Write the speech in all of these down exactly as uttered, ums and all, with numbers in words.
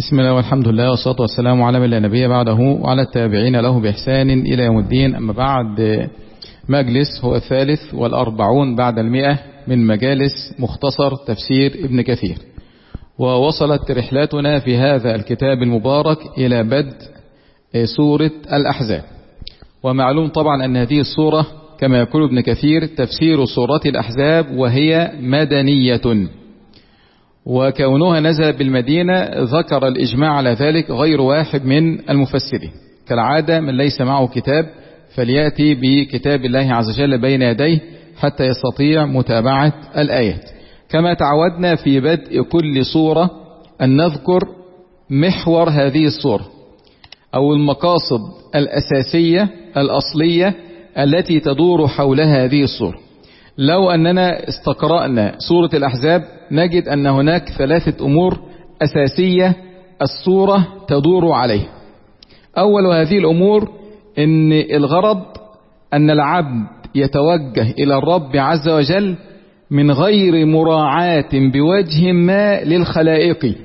بسم الله والحمد لله والصلاة والسلام على من لا نبي بعده وعلى التابعين له بإحسان إلى يوم الدين. أما بعد، مجلس هو الثالث والأربعون بعد المئة من مجالس مختصر تفسير ابن كثير، ووصلت رحلتنا في هذا الكتاب المبارك إلى بدء سورة الأحزاب. ومعلوم طبعا أن هذه السورة كما يقول ابن كثير تفسير سورة الأحزاب وهي مدنية، وكونها نزل بالمدينة ذكر الإجماع على ذلك غير واحد من المفسرين. كالعادة من ليس معه كتاب فليأتي بكتاب الله عز وجل بين يديه حتى يستطيع متابعة الآيات. كما تعودنا في بدء كل سورة أن نذكر محور هذه السورة أو المقاصد الأساسية الأصلية التي تدور حولها هذه السورة. لو أننا استقرأنا سورة الأحزاب نجد أن هناك ثلاثة أمور أساسية السورة تدور عليها. أول هذه الأمور أن الغرض أن العبد يتوجه إلى الرب عز وجل من غير مراعاة بوجه ما للخلائق.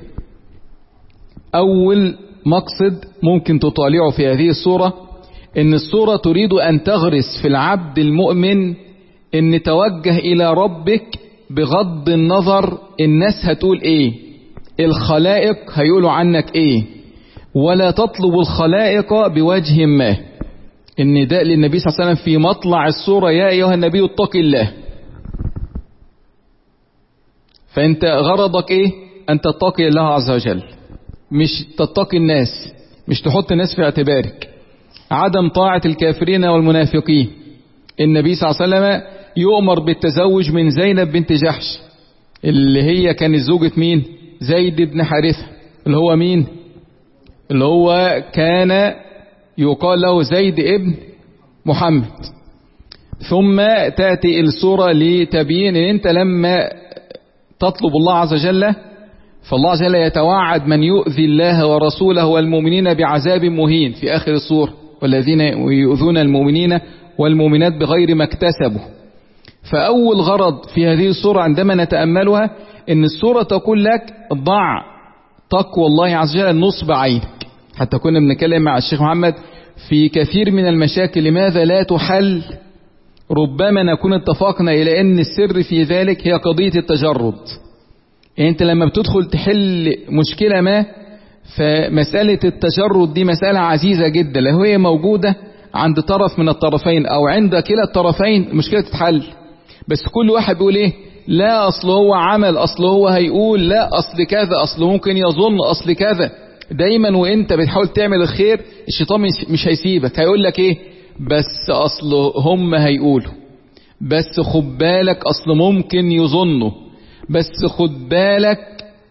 أول مقصد ممكن تطالعه في هذه السورة أن السورة تريد أن تغرس في العبد المؤمن أن توجه إلى ربك بغض النظر الناس هتقول إيه، الخلائق هيقولوا عنك إيه، ولا تطلب الخلائق بوجه ما. النداء للنبي صلى الله عليه وسلم في مطلع السورة يا أيها النبي اتق الله. فأنت غرضك إيه؟ أن تتقي الله عز وجل، مش تتقي الناس، مش تحط الناس في اعتبارك. عدم طاعة الكافرين والمنافقين. النبي صلى الله عليه وسلم يؤمر بالتزوج من زينب بنت جحش اللي هي كانت زوجة مين؟ زيد بن حارثة، اللي هو مين؟ اللي هو كان يقال له زيد ابن محمد. ثم تأتي السورة لتبيين ان انت لما تطلب الله عز وجل فالله عز وجل يتوعد من يؤذي الله ورسوله والمؤمنين بعذاب مهين في آخر السورة، والذين يؤذون المؤمنين والمؤمنات بغير ما اكتسبوا. فأول غرض في هذه السورة عندما نتأملها ان السورة تقول لك ضع تقوى الله عز وجل نصب عينك. حتى كنا بنتكلم مع الشيخ محمد في كثير من المشاكل لماذا لا تحل، ربما نكون اتفقنا إلى أن السر في ذلك هي قضية التجرد. يعني أنت لما بتدخل تحل مشكلة ما فمسألة التجرد دي مسألة عزيزة جدا، لو هي موجودة عند طرف من الطرفين أو عند كلا الطرفين المشكلة تتحل. بس كل واحد بيقول إيه، لا أصل هو عمل، أصل هو هيقول، لا أصل كذا، أصل ممكن يظن، أصل كذا. دايما وانت بتحاول تعمل الخير الشيطان مش هيسيبك، هيقول لك ايه، بس اصل هم هيقولوا، بس خد بالك اصل ممكن يظنوا، بس خد بالك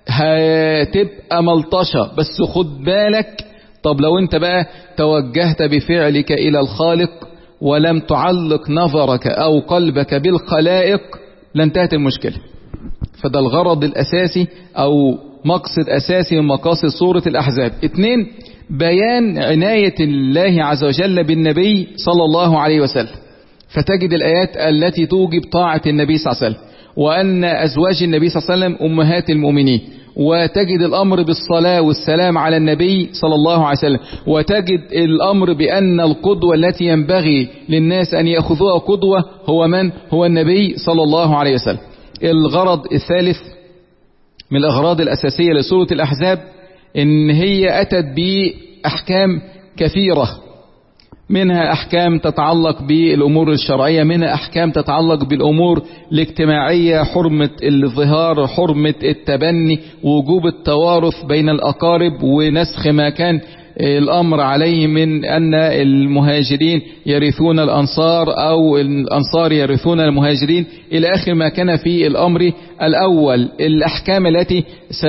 هتبقى ملطشة، بس خد بالك. طب لو انت بقى توجهت بفعلك الى الخالق ولم تعلق نظرك او قلبك بالخلائق لانتهت المشكلة. فده الغرض الاساسي او مقصد أساسي من مقاصد سورة الأحزاب. اثنين، بيان عناية الله عز وجل بالنبي صلى الله عليه وسلم. فتجد الآيات التي توجب طاعة النبي صلى الله عليه وسلم، وأن أزواج النبي صلى الله عليه وسلم أمهات المؤمنين، وتجد الأمر بالصلاة والسلام على النبي صلى الله عليه وسلم، وتجد الأمر بأن القدوة التي ينبغي للناس أن يأخذوها قدوة هو من؟ هو النبي صلى الله عليه وسلم. الغرض الثالث من الأغراض الأساسية لسورة الأحزاب إن هي أتت بأحكام كثيرة، منها أحكام تتعلق بالأمور الشرعية، منها أحكام تتعلق بالأمور الاجتماعية، حرمة الظهار، حرمة التبني، وجوب التوارث بين الأقارب، ونسخ ما كان الأمر عليه من أن المهاجرين يرثون الأنصار أو الأنصار يرثون المهاجرين إلى آخر ما كان في الأمر الأول. الأحكام التي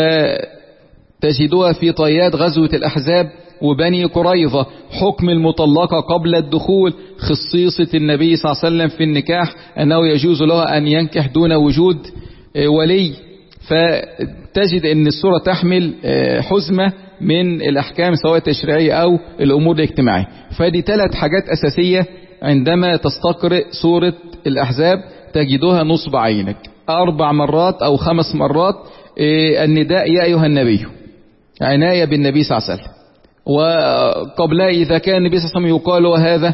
ستجدوها في طيات غزوة الأحزاب وبني قريظة، حكم المطلقة قبل الدخول، خصيصة النبي صلى الله عليه وسلم في النكاح أنه يجوز له أن ينكح دون وجود ولي. فتجد أن السورة تحمل حزمة من الأحكام سواء التشريعية أو الأمور الاجتماعية. فدي ثلاث حاجات أساسية عندما تستقرئ سورة الأحزاب تجدها نصب عينك. أربع مرات أو خمس مرات النداء يا أيها النبي، عناية بالنبي صلى الله عليه وسلم. وقبلها إذا كان النبي صلى الله عليه وسلم يقال هذا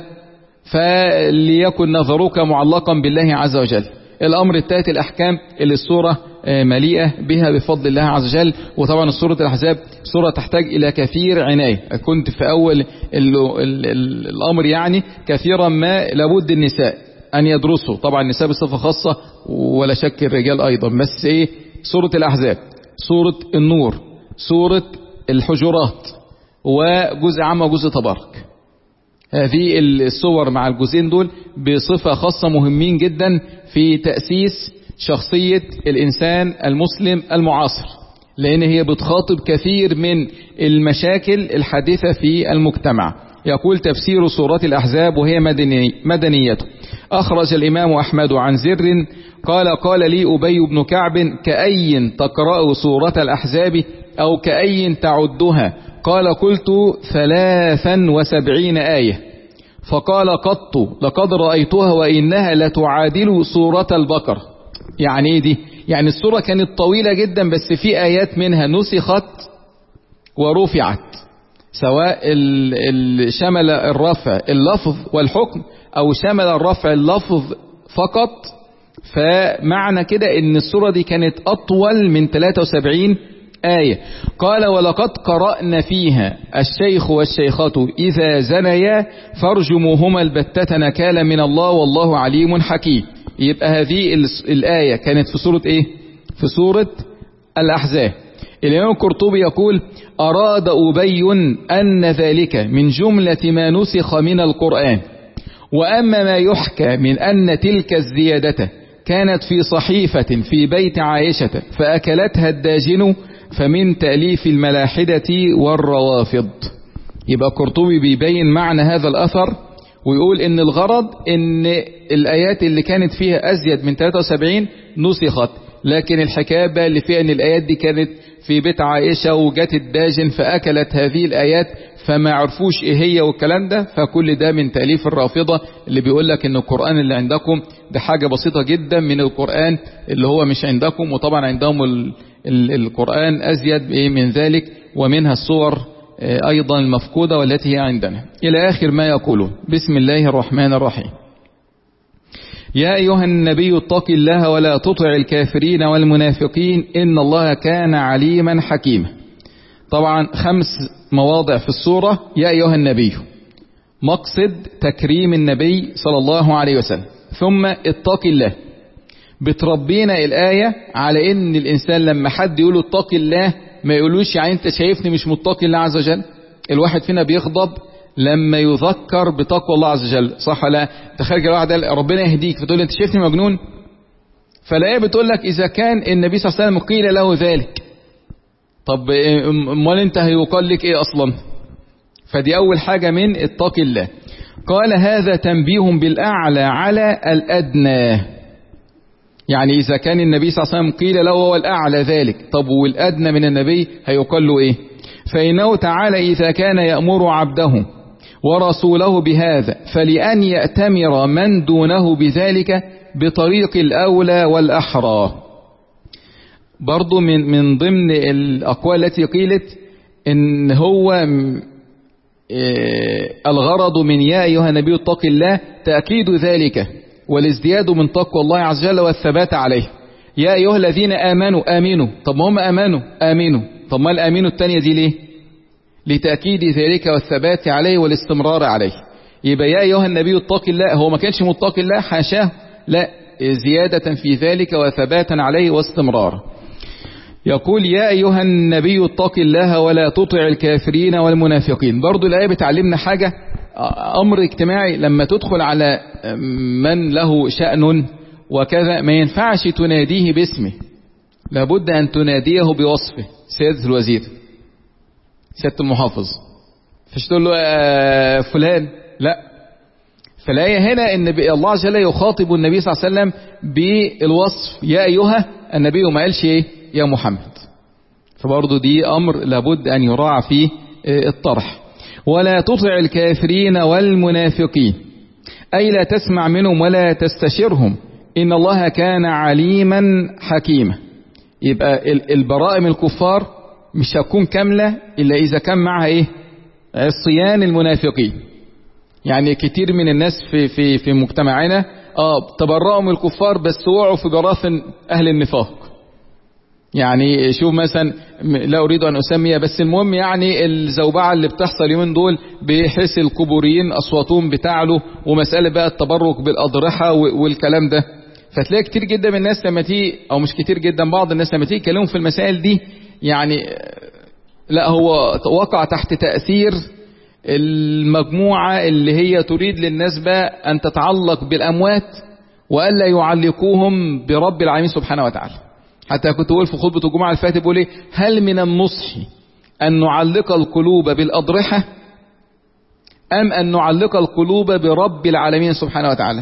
فليكن نظرك معلقا بالله عز وجل. الأمر الثالث الأحكام اللي السورة مليئة بها بفضل الله عز وجل. وطبعا سورة الأحزاب سورة تحتاج إلى كثير عناية. كنت في أول ال ال ال الأمر يعني كثيرا ما لابد النساء أن يدرسوا، طبعا النساء بصفة خاصة ولا شك الرجال أيضا، بس إيه سورة الأحزاب، سورة النور، سورة الحجرات، وجزء عام وجزء تبارك. هذه الصور مع الجزئين دول بصفة خاصة مهمين جدا في تأسيس شخصية الإنسان المسلم المعاصر، لأن هي بتخاطب كثير من المشاكل الحادثة في المجتمع. يقول تفسير سورة الأحزاب وهي مدني مدنيته. أخرج الإمام أحمد عن زر قال قال لي أبي بن كعب كأي تقرأ سورة الأحزاب أو كأي تعدها؟ قال قلت ثلاثا وسبعين آية. فقال قط لقد رأيتها وإنها لتعادل سورة البقرة. يعني ايه دي؟ يعني السورة كانت طويلة جدا بس في آيات منها نسخت ورفعت، سواء شمل الرفع اللفظ والحكم أو شمل الرفع اللفظ فقط. فمعنى كده ان السورة دي كانت أطول من ثلاثة وسبعين آية. قال ولقد قرأنا فيها الشيخ والشيخة إذا زنيا فارجموهما البتة نكالا من الله والله عليم حكيم. يبقى هذه الآية كانت في سورة إيه؟ في سورة الأحزاب. الإمام القرطبي يقول أراد أبي أن ذلك من جملة ما نسخ من القرآن، وأما ما يحكى من أن تلك الزيادة كانت في صحيفة في بيت عائشة فأكلتها الداجن فمن تأليف الملاحدة والروافض. يبقى قرطبي بيبين معنى هذا الأثر ويقول إن الغرض إن الآيات اللي كانت فيها أزيد من ثلاثة وسبعين نسخت، لكن الحكاية بقى اللي فيها إن الآيات دي كانت في بيت عائشة وجت الداجن فأكلت هذه الآيات فما عرفوش إيه هي والكلام ده، فكل ده من تأليف الرافضة اللي بيقول لك إن القرآن اللي عندكم ده حاجة بسيطة جدا من القرآن اللي هو مش عندكم، وطبعا عندهم ال ال القرآن أزيد من ذلك، ومنها الصور أيضا المفقودة والتي هي عندنا إلى آخر ما يقولون. بسم الله الرحمن الرحيم. يا أيها النبي اتق الله ولا تطع الكافرين والمنافقين إن الله كان عليما حكيما. طبعا خمس مواضع في السورة يا أيها النبي، مقصد تكريم النبي صلى الله عليه وسلم. ثم اتق الله، بتربينا الآية على إن الإنسان لما حد يقول اتق الله ما يقولوش يعني أنت شايفني مش متقي الله عز وجل. الواحد فينا بيغضب لما يذكر بتقوى الله عز وجل، صح ولا؟ تخيل الواحد ربنا يهديك فتقول انت شايفني مجنون. فالآية بتقول لك إذا كان النبي صلى الله عليه وسلم قيل له ذلك، طب امال انت هيقال لك ايه اصلا؟ فدي أول حاجة من اتق الله. قال هذا تنبيه بالأعلى على الأدنى، يعني إذا كان النبي صلى الله عليه وسلم قيل له هو الأعلى ذلك، طب والأدنى من النبي هيقال له إيه؟ فإنه تعالى إذا كان يأمر عبده ورسوله بهذا فلأن يأتمر من دونه بذلك بطريق الأولى والأحرى. برضو من من ضمن الأقوال التي قيلت إن هو الغرض من يا أيها النبي اتق الله تأكيد ذلك والازدياد من تقوى الله عز وجل والثبات عليه. يا أيها الذين آمنوا آمنوا، طب ما هم آمنوا آمنوا، طب ما الآمنوا التانية دي ليه؟ لتأكيد ذلك والثبات عليه والاستمرار عليه. يبقى يا أيها النبي اتق الله، هو ما كانش متقي الله حاشاه، لا، زيادة في ذلك وثباتا عليه واستمرار. يقول يا أيها النبي اتق الله ولا تطع الكافرين والمنافقين. برضو الآية بتعلمنا حاجة، أمر اجتماعي، لما تدخل على من له شأن وكذا ما ينفعش تناديه باسمه، لابد أن تناديه بوصفه. سيادة الوزير، سيادة المحافظ، فش تقول له آه فلان، لا. فالآية هنا ان الله عز وجل يخاطب النبي صلى الله عليه وسلم بالوصف يا أيها النبي، وما قالش ايه يا محمد. فبرضه دي أمر لابد أن يراعى فيه الطرح. ولا تطع الكافرين والمنافقين، أي لا تسمع منهم ولا تستشرهم إن الله كان عليما حكيما. يبقى البراء من الكفار مش هتكون كاملة إلا إذا كان معها إيه؟ عصيان المنافقين. يعني كتير من الناس في في في مجتمعنا اه تبرأوا من الكفار بس وقعوا في جراثن أهل النفاق. يعني شوف مثلا، لا أريد أن أسمي، بس المهم يعني الزوبعة اللي بتحصل اليومين دول بحيث القبوريين أصواتهم بتعلو، ومسألة بقى التبرك بالأضرحة والكلام ده. فتلاقي كتير جدا من الناس لما تيجي، أو مش كتير جدا، بعض الناس لما تيجي يتكلموا في المسائل دي يعني لا، هو وقع تحت تأثير المجموعة اللي هي تريد للنسبة أن تتعلق بالأموات وألا يعلقوهم برب العالمين سبحانه وتعالى. حتى كنت أقول في خطبة الجمعة الفاتحة بقول إيه: هل من النصح أن نعلق القلوب بالأضرحة أم أن نعلق القلوب برب العالمين سبحانه وتعالى؟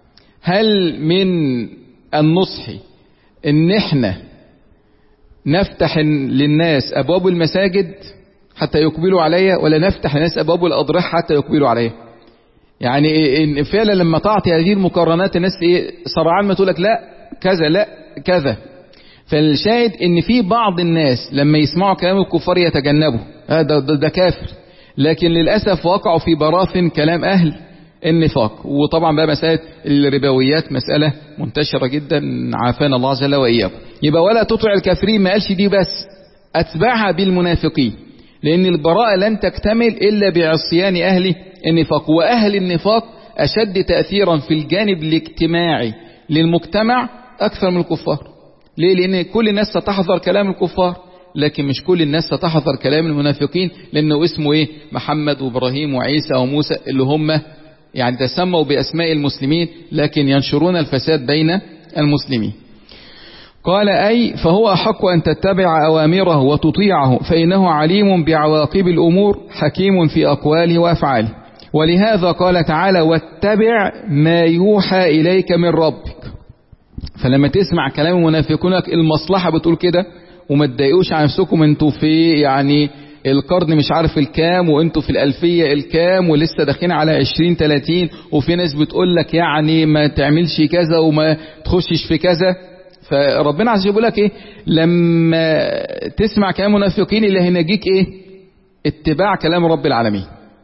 هل من النصح إن إحنا نفتح للناس أبواب المساجد حتى يقبلوا عليها، ولا نفتح للناس أبواب الأضرحة حتى يقبلوا عليها؟ يعني إن فعلا لما تعطي هذه المقارنات الناس إيه سرعان ما تقولك لا كذا لا كذا. فالشاهد ان في بعض الناس لما يسمعوا كلام الكفار يتجنبوا، هذا ده, ده كافر، لكن للأسف وقعوا في براثن كلام أهل النفاق. وطبعا بقى مسألة الربويات مسألة منتشرة جدا، عافانا الله جل وإياكم. يبقى ولا تطع الكافرين، ما قالش دي بس، أتبعها بالمنافقين، لأن البراءة لن تكتمل إلا بعصيان أهل النفاق. وأهل النفاق أشد تأثيرا في الجانب الاجتماعي للمجتمع أكثر من الكفار. ليه؟ لأن كل الناس ستحضر كلام الكفار، لكن مش كل الناس ستحضر كلام المنافقين، لأنه اسمه إيه؟ محمد وإبراهيم وعيسى وموسى، اللي هم يعني تسموا بأسماء المسلمين لكن ينشرون الفساد بين المسلمين. قال: أي فهو أحق أن تتبع أوامره وتطيعه، فإنه عليم بعواقب الأمور، حكيم في أقواله وأفعاله. ولهذا قال تعالى: واتبع ما يوحى إليك من ربك. فلما تسمع كلام المنافقون المصلحة بتقول كده، وما تضايقوش على نفسكم، انتوا في يعني القرن مش عارف الكام، وانتوا في الألفية الكام، ولسه داخلين على عشرين تلاتين، وفي ناس بتقول لك يعني ما تعملش كذا وما تخشش في كذا. فربنا عز وجل يقول لك ايه؟ لما تسمع كلام المنافقين اللي هينجيك ايه؟ اتباع كلام رب العالمين.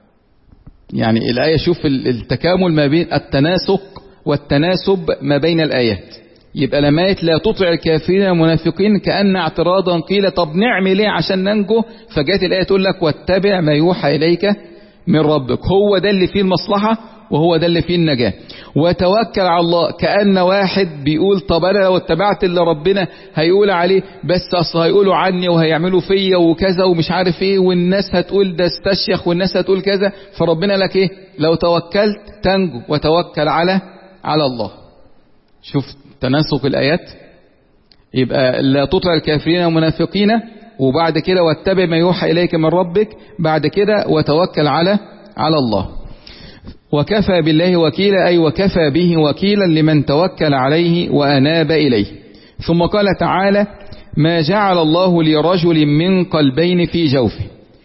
يعني الآية شوف التكامل ما بين التناسق والتناسب ما بين الآيات. يبقى لما لا تطع الكافرين والمنافقين كأن اعتراضا قيل طب نعمل ايه عشان ننجو؟ فجاءت الآية تقول لك واتبع ما يوحى إليك من ربك. هو ده اللي فيه المصلحة، وهو ده اللي فيه النجاة. وتوكل على الله، كأن واحد بيقول طب أنا لو اتبعت اللي ربنا هيقول عليه، بس أصل هيقولوا عني وهيعملوا فيا وكذا ومش عارف ايه، والناس هتقول ده استشيخ والناس هتقول كذا. فربنا لك ايه؟ لو توكلت تنجو، وتوكل على على الله. شوف تناسق الآيات. يبقى لا تطع الكافرين والمنافقين، وبعد كده واتبع ما يوحى إليك من ربك، بعد كده وتوكل على على الله. وكفى بالله وكيلا، أي وكفى به وكيلا لمن توكل عليه وأناب إليه. ثم قال تعالى: ما جعل الله لرجل من قلبين في جوفه.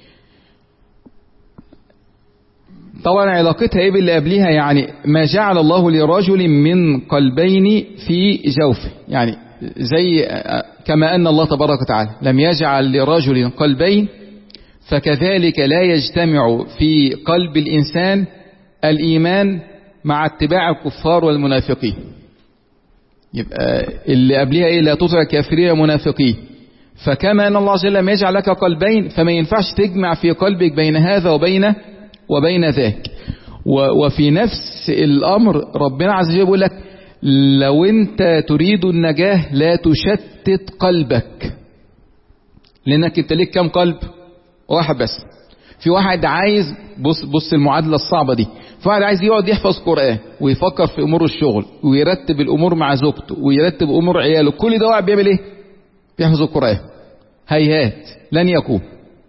طبعا علاقتها ايه باللي قبلها؟ يعني ما جعل الله لرجل من قلبين في جوفه، يعني زي كما أن الله تبارك وتعالى لم يجعل لرجل قلبين، فكذلك لا يجتمع في قلب الإنسان الإيمان مع اتباع الكفار والمنافقين. يبقى اللي قبلها ايه؟ لا تطع الكافرين والمنافقين. فكما أن الله عز وجل لم يجعل لك قلبين، فما ينفعش تجمع في قلبك بين هذا وبين وبين ذاك. وفي نفس الأمر ربنا عز وجل يقول لك: لو انت تريد النجاة لا تشتت قلبك، لأنك انت ليك كم قلب؟ واحد بس. في واحد عايز، بص بص المعادلة الصعبة دي، في واحد عايز يقعد يحفظ قرآن ويفكر في أمور الشغل ويرتب الأمور مع زوجته ويرتب أمور عياله، كل ده واحد بيعمل ايه؟ بيحفظ القرآن. هيهات لن يكون.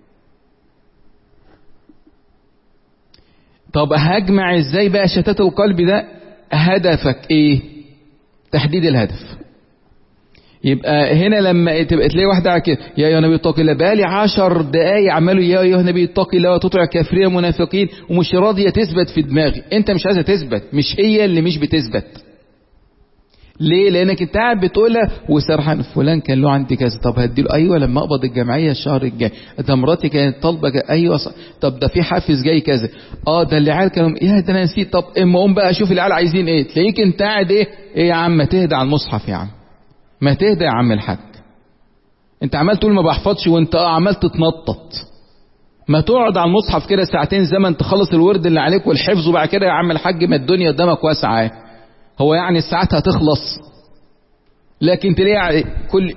طب هجمع ازاي بقى شتات القلب ده؟ هدفك ايه؟ تحديد الهدف. يبقى هنا لما تبقى تلاقي واحدة كده: يا ايها النبي اتق الله، بقالي عشر دقايق عمالوا يا ايها النبي اتق الله وتطع الكافرين والمنافقين، ومش راضية تثبت في دماغي. انت مش عايزة تثبت، مش هي اللي مش بتثبت. ليه؟ لانك انت قاعد بتقولها وسرحان، فلان كان له عندي كذا، طب هديله، ايوه لما اقبض الجمعيه الشهر الجاي، ده مراتي كانت طالبه، ايوه صح. طب ده في حافز جاي كذا، اه ده العيال كانوا، يا ده انا نسيت، طب اما اقوم بقى اشوف العيال عايزين ايه، تلاقيك انت قاعد ايه ايه يا عم، ما تهدى على المصحف يا عم، ما تهدى يا عم الحاج، انت عمال تقول ما بحفظش وانت اه عمال تتنطط، ما تقعد على المصحف كده ساعتين زمن تخلص الورد اللي عليك والحفظ، وبعد كده يا عم الحاج ما الدنيا قدامك واسعه، هو يعني الساعات هتخلص؟ لكن تلاقي كل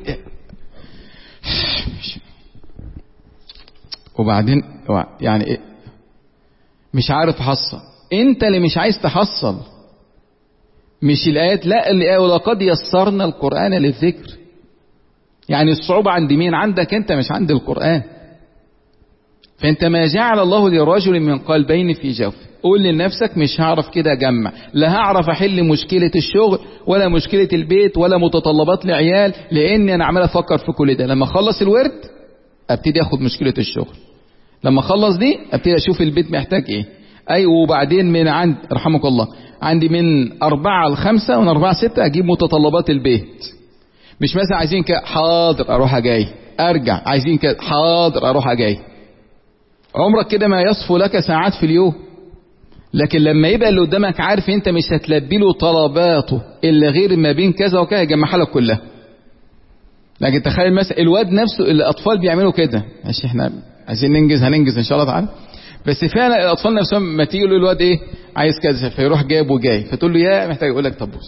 وبعدين يعني ايه، مش عارف احصل. انت اللي مش عايز تحصل، مش الايات، لا اللي ولقد يسرنا القرآن للذكر. يعني الصعوبة عند مين؟ عندك انت، مش عند القرآن. فانت ما جعل الله لرجل من قلبين في جوفه. قول لنفسك مش هعرف كده اجمع، لا هعرف احل مشكلة الشغل ولا مشكلة البيت ولا متطلبات العيال، لاني انا عمال افكر في كل ده. لما اخلص الورد ابتدي اخد مشكلة الشغل، لما اخلص دي ابتدي اشوف البيت محتاج ايه. اي وبعدين من عند رحمك الله، عندي من اربعة لخمسة ومن اربعة ستة اجيب متطلبات البيت. مش مثلا عايزين كده حاضر اروح جاي ارجع، عايزين كده حاضر اروح جاي. عمرك كده ما يصفو لك ساعات في اليوم. لكن لما يبقى اللي قدامك عارف انت مش هتلبي له طلباته الا غير ما بين كذا وكذا، يجمعها لك كلها. لكن تخيل مثلا الواد نفسه، الاطفال بيعملوا كده، ماشي احنا عايزين ننجز هننجز ان شاء الله تعالى، بس فعلا الاطفال نفسهم ما تيجي له الواد ايه عايز كذا، فيروح جايب وجاي، فتقول له يا محتاج، يقول لك طب بص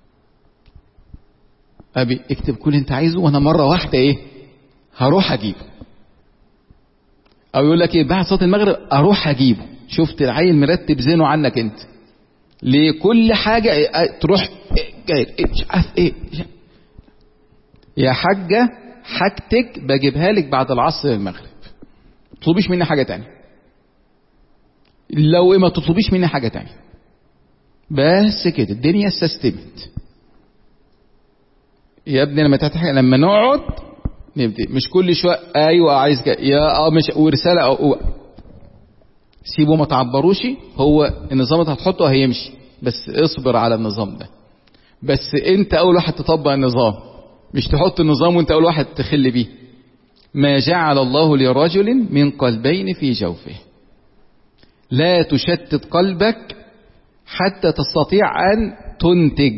ابي اكتب كل اللي انت عايزه وانا مره واحده ايه هروح اجيبه. او يقول لك ايه بعد صلاه المغرب اروح اجيبه. شفت العيل مرتب ذهنه عنك انت، لكل حاجه إيه تروح جاي إيه مش عارف ايه. يا حاجه حاجتك بجيبها لك بعد العصر المغرب، ما تطلبيش مني حاجه تانية. لو ايه ما تطلبيش مني حاجه تانية، بس كده الدنيا استسلمت. يا ابني لما تحتاج، لما نقعد نبدأ، مش كل شويه ايوه عايز كده يا اه مش ورساله او, أو سيبوا ما تعبروش، هو النظام اللي هتحطه هيمشي، بس اصبر على النظام ده. بس انت اول واحد تطبق النظام، مش تحط النظام وانت اول واحد تخل بيه. ما جعل الله لرجل من قلبين في جوفه. لا تشتت قلبك حتى تستطيع ان تنتج.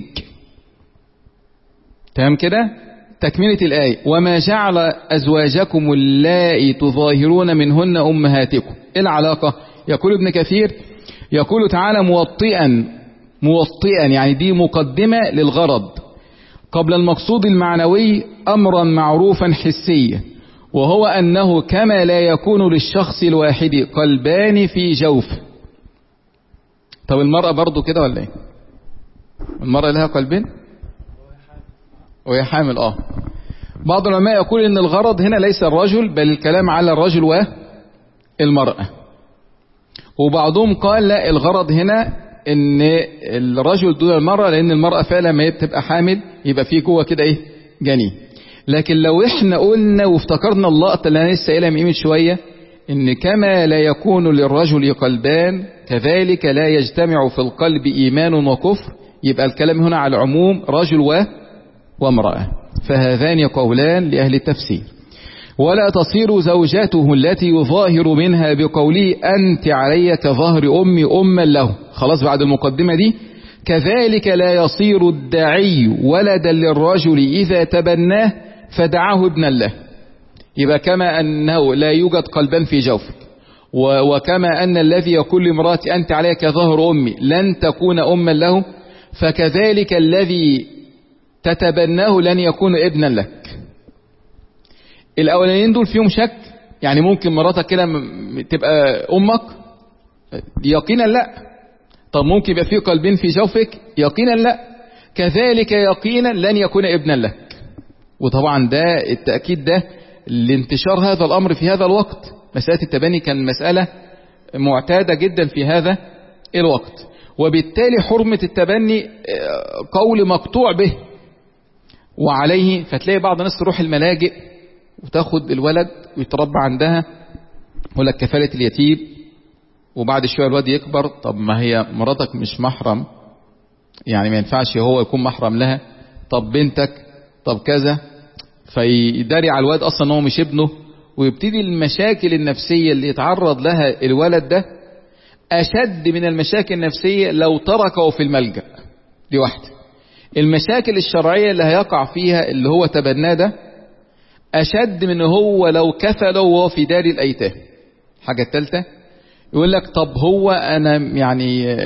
تمام كده؟ تكملة الآية: وما جعل أزواجكم اللائي تظاهرون منهن أمهاتكم. إيه العلاقة؟ يقول ابن كثير، يقول تعالى موطئا موطئا يعني دي مقدمة للغرض قبل المقصود المعنوي أمرا معروفا حسيا، وهو أنه كما لا يكون للشخص الواحد قلبان في جوفه. طب المرأة برضو كده ولا ايه؟ المرأة لها قلبين وهي حامل. اه بعض العلماء يقول ان الغرض هنا ليس الرجل، بل الكلام على الرجل والمرأة. وبعضهم قال لا، الغرض هنا ان الرجل دون المرأة، لان المرأة فعلا ما بتبقى حامل يبقى فيه جوه كده ايه جنين. لكن لو احنا قلنا وافتكرنا اللقطة اللي انا لسه قايلها من قيمة شوية، ان كما لا يكون للرجل قلبان كذلك لا يجتمع في القلب ايمان وكفر، يبقى الكلام هنا على العموم رجل و وامرأة. فهذان قولان لأهل التفسير. ولا تصير زوجاته التي يظاهر منها بقوله أنت علي كظهر أمي أما له. خلاص بعد المقدمة دي، كذلك لا يصير الداعي ولدا للرجل إذا تبناه فدعاه ابنا له. يبقى كما أنه لا يوجد قلبان في جوفك، وكما أن الذي يقول لامرأتي أنت علي كظهر أمي لن تكون أما له، فكذلك الذي تتبناه لن يكون ابنا لك. الاولانيين دول فيهم شك، يعني ممكن مراتك كده تبقى امك يقينا لا. طب ممكن يبقى فيه قلبين في جوفك يقينا لا. كذلك يقينا لن يكون ابنا لك. وطبعا ده التأكيد ده لانتشار هذا الامر في هذا الوقت. مسألة التبني كان مسألة معتادة جدا في هذا الوقت، وبالتالي حرمة التبني قول مقطوع به وعليه. فتلاقي بعض الناس تروح الملاجئ وتاخد الولد ويتربى عندها، يقول لك كفالة اليتيم، وبعد شوية الولد يكبر. طب ما هي مراتك مش محرم، يعني ما ينفعش هو يكون محرم لها. طب بنتك، طب كذا، فيداري على الواد اصلا هو مش ابنه، ويبتدي المشاكل النفسية اللي يتعرض لها الولد ده اشد من المشاكل النفسية لو تركه في الملجأ. دي واحدة. المشاكل الشرعية اللي هيقع فيها اللي هو تبناه ده اشد من هو لو كفله وهو في دار الايتام. حاجة الثالثة يقول لك طب هو انا يعني،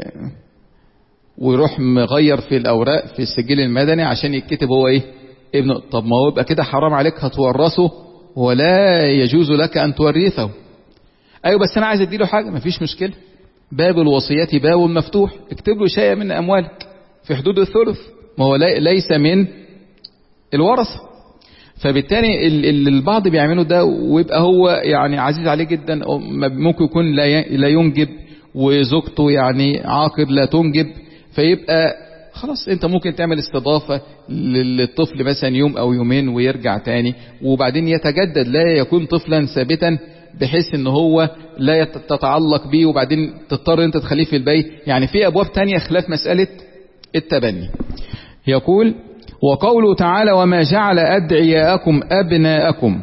ويروح مغير في الاوراق في السجل المدني عشان يتكتب هو ايه ابنه. طب ما هو يبقى كده حرام عليك هتورثه ولا يجوز لك ان تورثه. ايوه بس انا عايز اديله حاجه، مفيش مشكله، باب الوصيه باب مفتوح، اكتب له شيء من اموالك في حدود الثلث، ما هو ليس من الورثه. فبالتالي اللي البعض بيعمله ده ويبقى هو يعني عزيز عليه جدا، ممكن يكون لا ينجب وزوجته يعني عاقر لا تنجب، فيبقى خلاص انت ممكن تعمل استضافة للطفل مثلا يوم او يومين ويرجع تاني، وبعدين يتجدد، لا يكون طفلا ثابتا بحيث ان هو لا تتعلق بيه وبعدين تضطر انت تخليه في البيت. يعني في ابواب تانية خلاف مسألة التبني. يقول وقوله تعالى وما جعل أدعياءكم أبناءكم،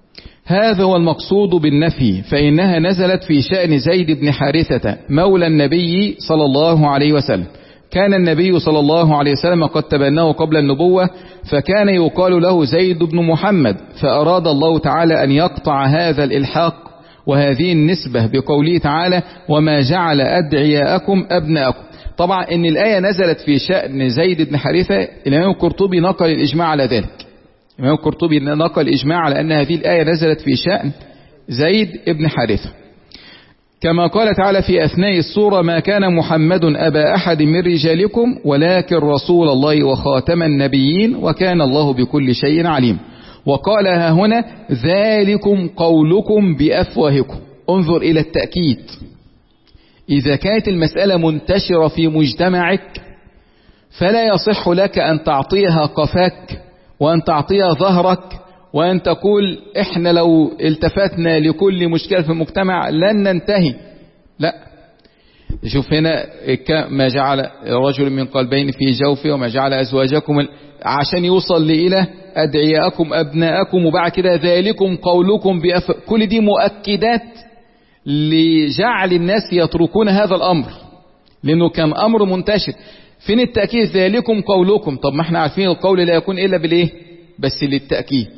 هذا هو المقصود بالنفي، فإنها نزلت في شأن زيد بن حارثة مولى النبي صلى الله عليه وسلم. كان النبي صلى الله عليه وسلم قد تبناه قبل النبوة، فكان يقال له زيد بن محمد، فأراد الله تعالى أن يقطع هذا الإلحاق وهذه النسبة بقوله تعالى وما جعل أدعياءكم أبناءكم. طبعا ان الآية نزلت في شأن زيد بن حارثة، الإمام القرطبي نقل الإجماع على ذلك. الإمام القرطبي نقل الإجماع على أن هذه الآية نزلت في شأن زيد بن حارثة، كما قال تعالى في أثناء السورة ما كان محمد أبا أحد من رجالكم ولكن رسول الله وخاتم النبيين وكان الله بكل شيء عليم. وقال ها هنا ذلكم قولكم بأفواهكم. انظر إلى التأكيد. إذا كانت المسألة منتشرة في مجتمعك فلا يصح لك أن تعطيها قفاك وأن تعطيها ظهرك وأن تقول إحنا لو التفتنا لكل مشكلة في المجتمع لن ننتهي. لا، شوف هنا ما جعل رجل من قلبين في جوفه وما جعل أزواجكم، عشان يوصل إلى أدعياءكم أبناءكم، وبعد كده ذلكم قولكم بأف... كل دي مؤكدات لجعل الناس يتركون هذا الأمر لأنه كان أمر منتشر. فين التأكيد ذلكم قولكم؟ طب ما احنا عارفين القول لا يكون إلا بالإيه؟ بس للتأكيد.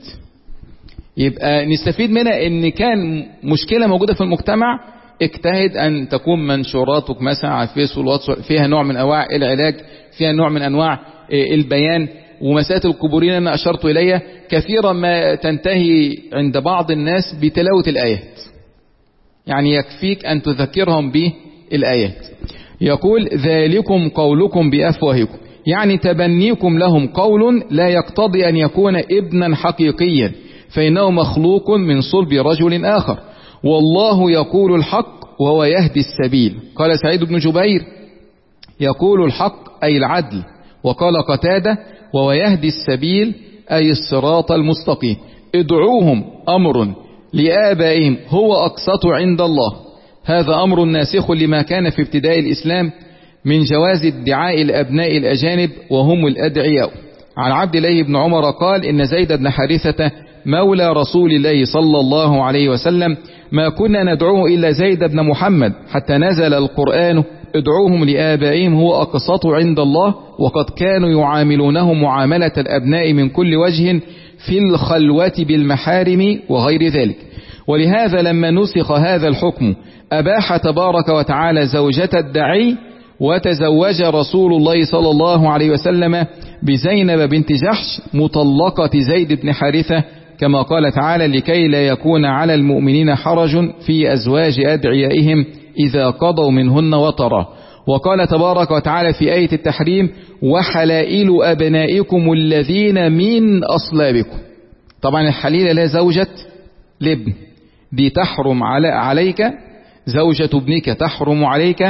يبقى نستفيد منها ان كان مشكلة موجودة في المجتمع، اجتهد ان تكون منشوراتك مثلا على الفيس والواتس فيها نوع من انواع العلاج، فيها نوع من انواع البيان. ومسألة القبورين انا اشرت اليها كثيرا ما تنتهي عند بعض الناس بتلاوة الايات، يعني يكفيك ان تذكرهم بالايات. يقول ذلكم قولكم بافواهكم، يعني تبنيكم لهم قول لا يقتضي ان يكون ابنا حقيقيا، فإنه مخلوق من صلب رجل آخر، والله يقول الحق وهو يهدي السبيل. قال سعيد بن جبير يقول الحق أي العدل، وقال قتادة وهو يهدي السبيل أي الصراط المستقيم. ادعوهم أمر لآبائهم هو أقسط عند الله، هذا أمر ناسخ لما كان في ابتداء الإسلام من جواز ادعاء الأبناء الأجانب وهم الأدعياء. عن عبد الله بن عمر قال إن زيد بن حارثة مولى رسول الله صلى الله عليه وسلم ما كنا ندعوه إلا زيد بن محمد حتى نزل القرآن ادعوهم لآبائهم هو أقسط عند الله، وقد كانوا يعاملونهم معاملة الأبناء من كل وجه في الخلوة بالمحارم وغير ذلك. ولهذا لما نسخ هذا الحكم أباح تبارك وتعالى زوجة الدعي، وتزوج رسول الله صلى الله عليه وسلم بزينب بنت جحش مطلقة زيد بن حارثة، كما قال تعالى لكي لا يكون على المؤمنين حرج في أزواج أدعيائهم إذا قضوا منهن وطرا. وقال تبارك وتعالى في آية التحريم وحلائل أبنائكم الذين من أصلابكم. طبعا الحليلة لا زوجة لابن، دي تحرم على عليك، زوجة ابنك تحرم عليك.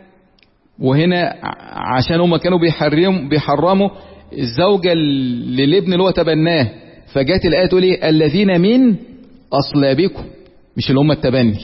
وهنا عشان هم كانوا بيحرموا بيحرموا الزوجة للابن اللي هو تبناه، فجات الآية تقول ايه الذين من أصلابكم، مش اللي هم التبني.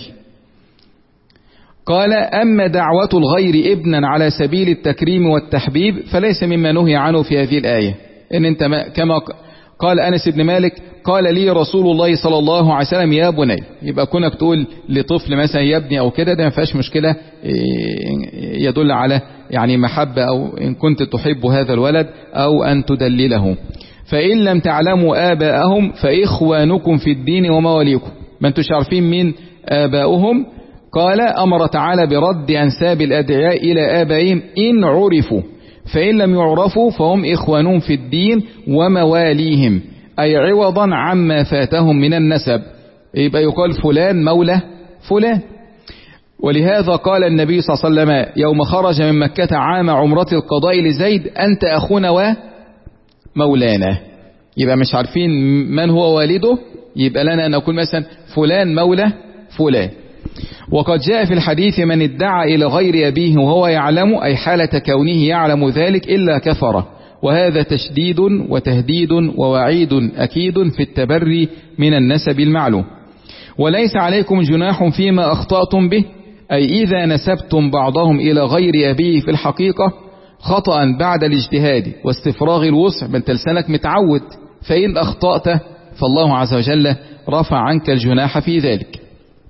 قال أما دعوة الغير ابنا على سبيل التكريم والتحبيب فليس مما نهي عنه في هذه الآية، ان انت كما قال أنس بن مالك قال لي رسول الله صلى الله عليه وسلم يا بني. يبقى كونك تقول لطفل مثلا يا ابني او كده، ده ما فيهاش مشكلة، يدل على يعني محبة، او ان كنت تحب هذا الولد او ان تدلله. فإن لم تعلموا آباءهم فإخوانكم في الدين ومواليكم. ما انتوش عارفين مين آباؤهم، قال أمر تعالى برد أنساب الأدعياء إلى آبائهم إن عرفوا، فإن لم يعرفوا فهم إخوانهم في الدين ومواليهم، أي عوضا عما فاتهم من النسب. يبقى يقال فلان مولى فلان. ولهذا قال النبي صلى الله عليه وسلم يوم خرج من مكة عام عمرة القضاء لزيد أنت أخونا ومولانا. يبقى مش عارفين من هو والده، يبقى لنا أن نقول مثلا فلان مولى فلان. وقد جاء في الحديث من ادعى إلى غير أبيه وهو يعلم، أي حالة كونه يعلم ذلك، إلا كفر. وهذا تشديد وتهديد ووعيد أكيد في التبري من النسب المعلوم. وليس عليكم جناح فيما أخطأتم به، أي إذا نسبتم بعضهم إلى غير أبيه في الحقيقة خطأ بعد الاجتهاد واستفراغ الوسع، بل لسانك متعود، فإن أخطأت فالله عز وجل رفع عنك الجناح في ذلك.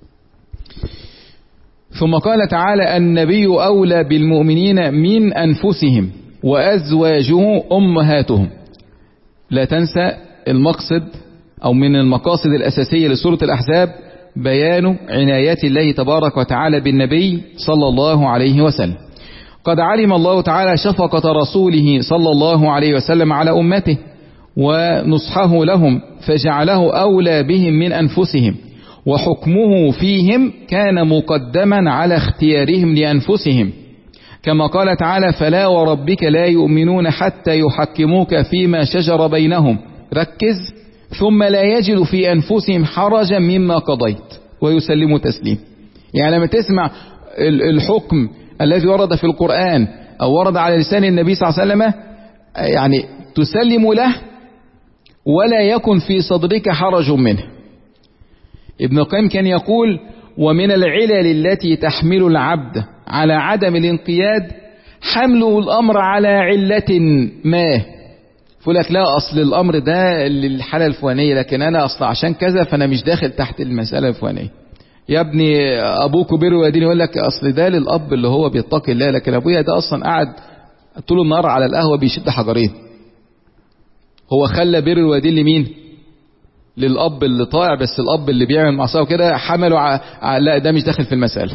ثم قال تعالى النبي أولى بالمؤمنين من أنفسهم وأزواجه أمهاتهم. لا تنسى المقصد أو من المقاصد الأساسية لسورة الأحزاب بيان عناية الله تبارك وتعالى بالنبي صلى الله عليه وسلم. قد علم الله تعالى شفقة رسوله صلى الله عليه وسلم على أمته ونصحه لهم، فجعله أولى بهم من أنفسهم، وحكمه فيهم كان مقدما على اختيارهم لأنفسهم، كما قال تعالى فلا وربك لا يؤمنون حتى يحكموك فيما شجر بينهم، ركز، ثم لا يجد في أنفسهم حرجا مما قضيت ويسلموا تسليم. يعني لما تسمع الحكم الذي ورد في القرآن أو ورد على لسان النبي صلى الله عليه وسلم، يعني تسلم له ولا يكن في صدرك حرج منه. ابن القيم كان يقول ومن العلل التي تحمل العبد على عدم الانقياد حمله الأمر على علة ما، فقول لك لا أصل الأمر ده للحالة الفلانية، لكن أنا أصل عشان كذا فأنا مش داخل تحت المسألة الفلانية. يا ابني أبوك بر ويدين، يقول لك أصل ده للأب اللي هو بيتقي الله، لكن أبويا ده أصلا قاعد طول النهار على القهوة بيشد حجرين. هو خلى بر الوالدين لمين؟ للأب اللي طائع، بس الأب اللي بيعمل معصية وكده حمله ع... لا ده مش داخل في المسألة.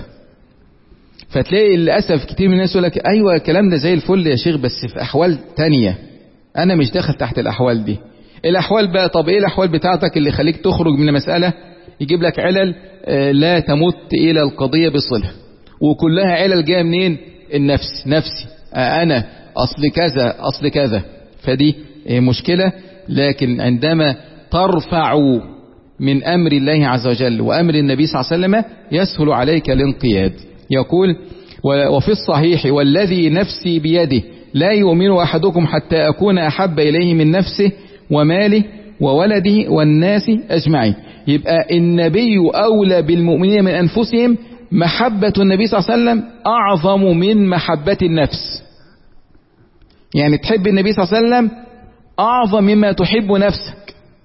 فتلاقي للأسف كتير من الناس يقول لك أيوة الكلام ده زي الفل يا شيخ، بس في أحوال تانية أنا مش داخل تحت الأحوال دي. الأحوال بقى، طب إيه الأحوال بتاعتك اللي خليك تخرج من المسألة؟ يجيب لك علل لا تمت إلى القضية بصلة، وكلها علل جاية منين؟ النفس، نفسي أنا أصل كذا أصل كذا، فدي مشكلة. لكن عندما ترفع من أمر الله عز وجل وأمر النبي صلى الله عليه وسلم يسهل عليك الانقياد. يقول وفي الصحيح والذي نفسي بيده لا يؤمن أحدكم حتى أكون أحب إليه من نفسه وماله وولده والناس أجمعين. يبقى النبي أولى بالمؤمنين من أنفسهم، محبة النبي صلى الله عليه وسلم أعظم من محبة النفس. يعني تحب النبي صلى الله عليه وسلم أعظم مما تحب نفسك.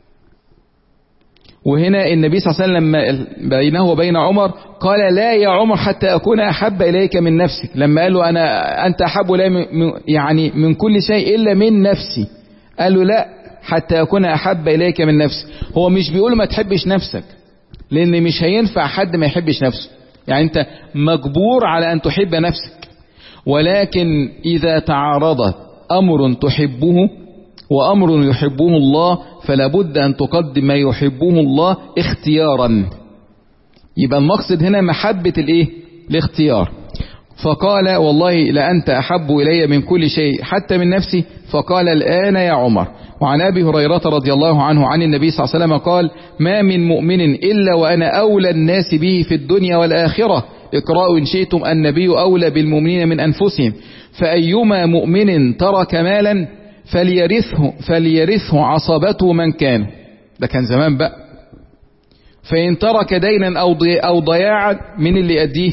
وهنا النبي صلى الله عليه وسلم بينه وبين عمر قال لا يا عمر حتى أكون أحب إليك من نفسك، لما قال له أنا أنت أحب إلي يعني من كل شيء إلا من نفسي، قال له لا حتى أكون أحب إليك من نفسي. هو مش بيقول ما تحبش نفسك، لأن مش هينفع حد ما يحبش نفسه، يعني أنت مجبور على أن تحب نفسك، ولكن إذا تعارض أمر تحبه وأمر يحبه الله فلا بد أن تقدم ما يحبه الله اختيارا. يبقى المقصد هنا محبة الايه؟ الاختيار. فقال والله لأنت أحب إلي من كل شيء حتى من نفسي، فقال الآن يا عمر. وعن أبي هريرة رضي الله عنه عن النبي صلى الله عليه وسلم قال ما من مؤمن إلا وأنا أولى الناس به في الدنيا والآخرة، اقرأوا إن شئتم النبي أولى بالمؤمنين من أنفسهم، فأيما مؤمن ترك مالا فليرثه, فليرثه عصبته من كان، ده كان زمان بقى، فإن ترك دينا أو, ضي أو ضياعا من اللي أديه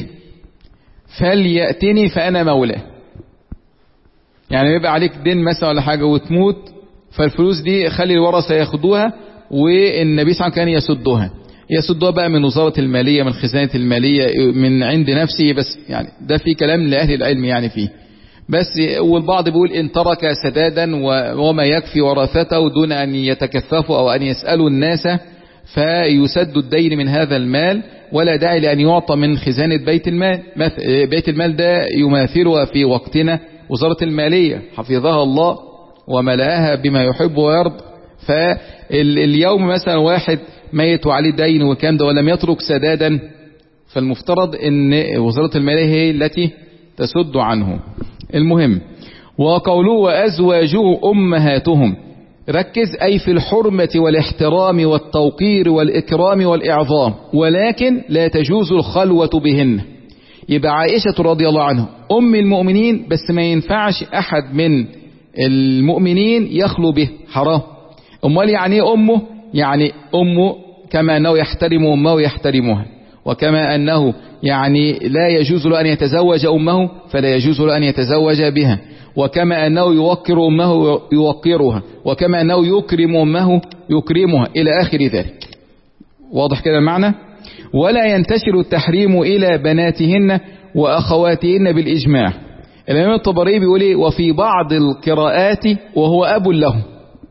فليأتني فأنا مولاه. يعني يبقى عليك دين مثلا ولا حاجة وتموت، فالفلوس دي خلي الورثة ياخدوها، والنبي صلى الله عليه وسلم كان يسدها يسدها بقى من وزارة المالية، من خزانة المالية، من عند نفسه. بس يعني ده في كلام لأهل العلم يعني فيه. بس والبعض بيقول إن ترك سدادا وما يكفي ورثته دون أن يتكففوا أو أن يسألوا الناس فيسد الدين من هذا المال، ولا داعي لأن يعطى من خزانة بيت المال. بيت المال ده يماثلها في وقتنا وزارة المالية حفظها الله وملأها بما يحب ويرضى. فاليوم مثلا واحد ميت وعليه دين وكام ده ولم يترك سدادا، فالمفترض ان وزارة المالية هي التي تسد عنه. المهم، وقوله وأزواجه أمهاتهم، ركز أي في الحرمة والاحترام والتوقير والإكرام والإعظام، ولكن لا تجوز الخلوة بهن. يبقى عائشة رضي الله عنها أم المؤمنين، بس ما ينفعش أحد من المؤمنين يخلو به، حرام. أمال يعني أمه؟ يعني أمه كما أنه يحترم أمه ويحترمها، وكما أنه يعني لا يجوز له أن يتزوج أمه فلا يجوز له أن يتزوج بها، وكما أنه يوقر أمه يوقرها، وكما أنه يكرم أمه يكرمها، إلى آخر ذلك. واضح كده المعنى؟ ولا ينتشر التحريم إلى بناتهن وأخواتهن بالإجماع. الإمام الطبري بيقول إيه؟ وفي بعض القراءات وهو أب له،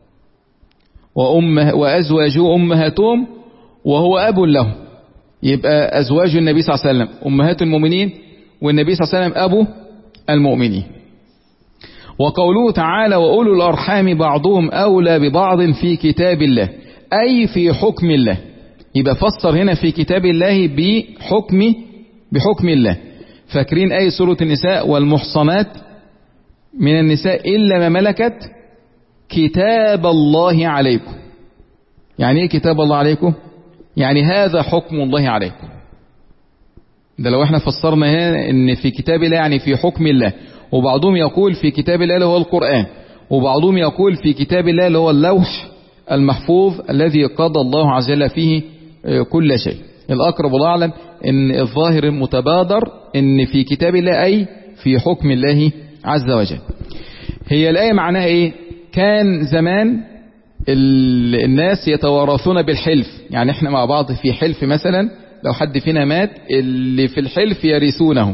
وأمه وأزواجه أمهاتهم وهو أب له. يبقى أزواج النبي صلى الله عليه وسلم أمهات المؤمنين، والنبي صلى الله عليه وسلم أبو المؤمنين. وقوله تعالى وأولو الأرحام بعضهم أولى ببعض في كتاب الله، أي في حكم الله. يبقى فسر هنا في كتاب الله بحكم بحكم الله. فاكرين أي سورة النساء والمحصنات من النساء إلا ما ملكت كتاب الله عليكم. يعني ايه كتاب الله عليكم؟ يعني هذا حكم الله عليكم. ده لو احنا فسرنا هنا ان في كتاب الله يعني في حكم الله، وبعضهم يقول في كتاب الله اللي هو القرآن، وبعضهم يقول في كتاب الله اللي هو اللوح المحفوظ الذي قضى الله عز وجل فيه كل شيء. الأقرب والأعلم ان الظاهر المتبادر ان في كتاب الله أي في حكم الله عز وجل. هي الآية معناها ايه؟ كان زمان الناس يتوارثون بالحلف، يعني احنا مع بعض في حلف مثلا، لو حد فينا مات اللي في الحلف يرثونه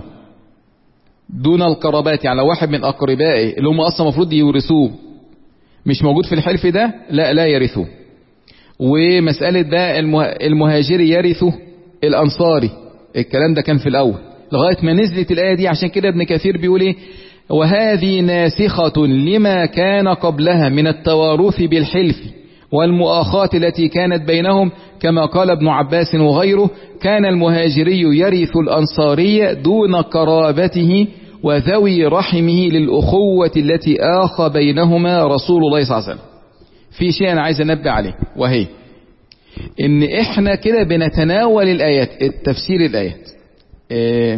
دون القرابات. يعني لو واحد من أقربائه اللي هم أصلا مفروض يورثوه مش موجود في الحلف ده، لا لا يرثوه. ومسألة ده المهاجري يرثه الأنصاري، الكلام ده كان في الأول لغاية ما نزلت الآية دي. عشان كده ابن كثير بيقول ايه؟ وهذه ناسخة لما كان قبلها من التوارث بالحلف والمؤاخاة التي كانت بينهم، كما قال ابن عباس وغيره كان المهاجري يرث الأنصاري دون قرابته وذوي رحمه للأخوة التي آخى بينهما رسول الله صلى الله عليه وسلم. في شيء أنا عايز أنبه عليه، وهي إن إحنا كده بنتناول الآيات، التفسير الآيات. إيه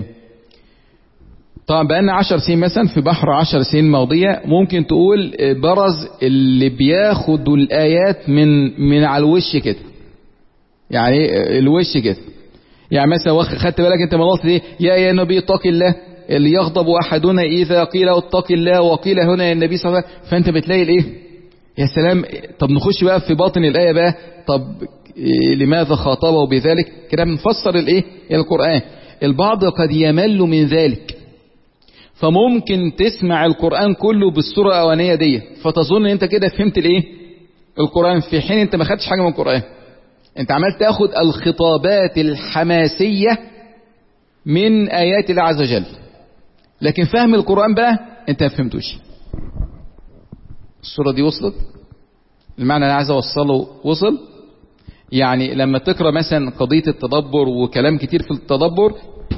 طبعا بقالنا عشر سنين مثلا في بحر عشر سنين ماضية، ممكن تقول برز اللي بياخدوا الآيات من من على الوش كده، يعني الوش كده. يعني مثلا خدت بالك انت مناص ايه؟ يا يا نبي اتق الله، اللي يغضب احدنا اذا قيل اتق الله وقيل هنا النبي صلى الله عليه وسلم. فانت بتلاقي الايه؟ يا سلام. طب نخش بقى في باطن الآية بقى، طب إيه لماذا خاطبه بذلك؟ كده بنفسر الايه؟ القرآن. البعض قد يمل من ذلك، فممكن تسمع القرآن كله بالصورة الأولانية دي فتظن انت كده فهمت الايه؟ القرآن، في حين انت ما خدتش حاجة من القرآن. انت عمال تاخد الخطابات الحماسية من آيات الله عز وجل، لكن فهم القرآن بقى انت ما فهمتوش. الصورة دي وصلت؟ المعنى اللي انا عايز اوصله وصل؟ يعني لما تقرأ مثلا قضية التدبر وكلام كتير في التدبر،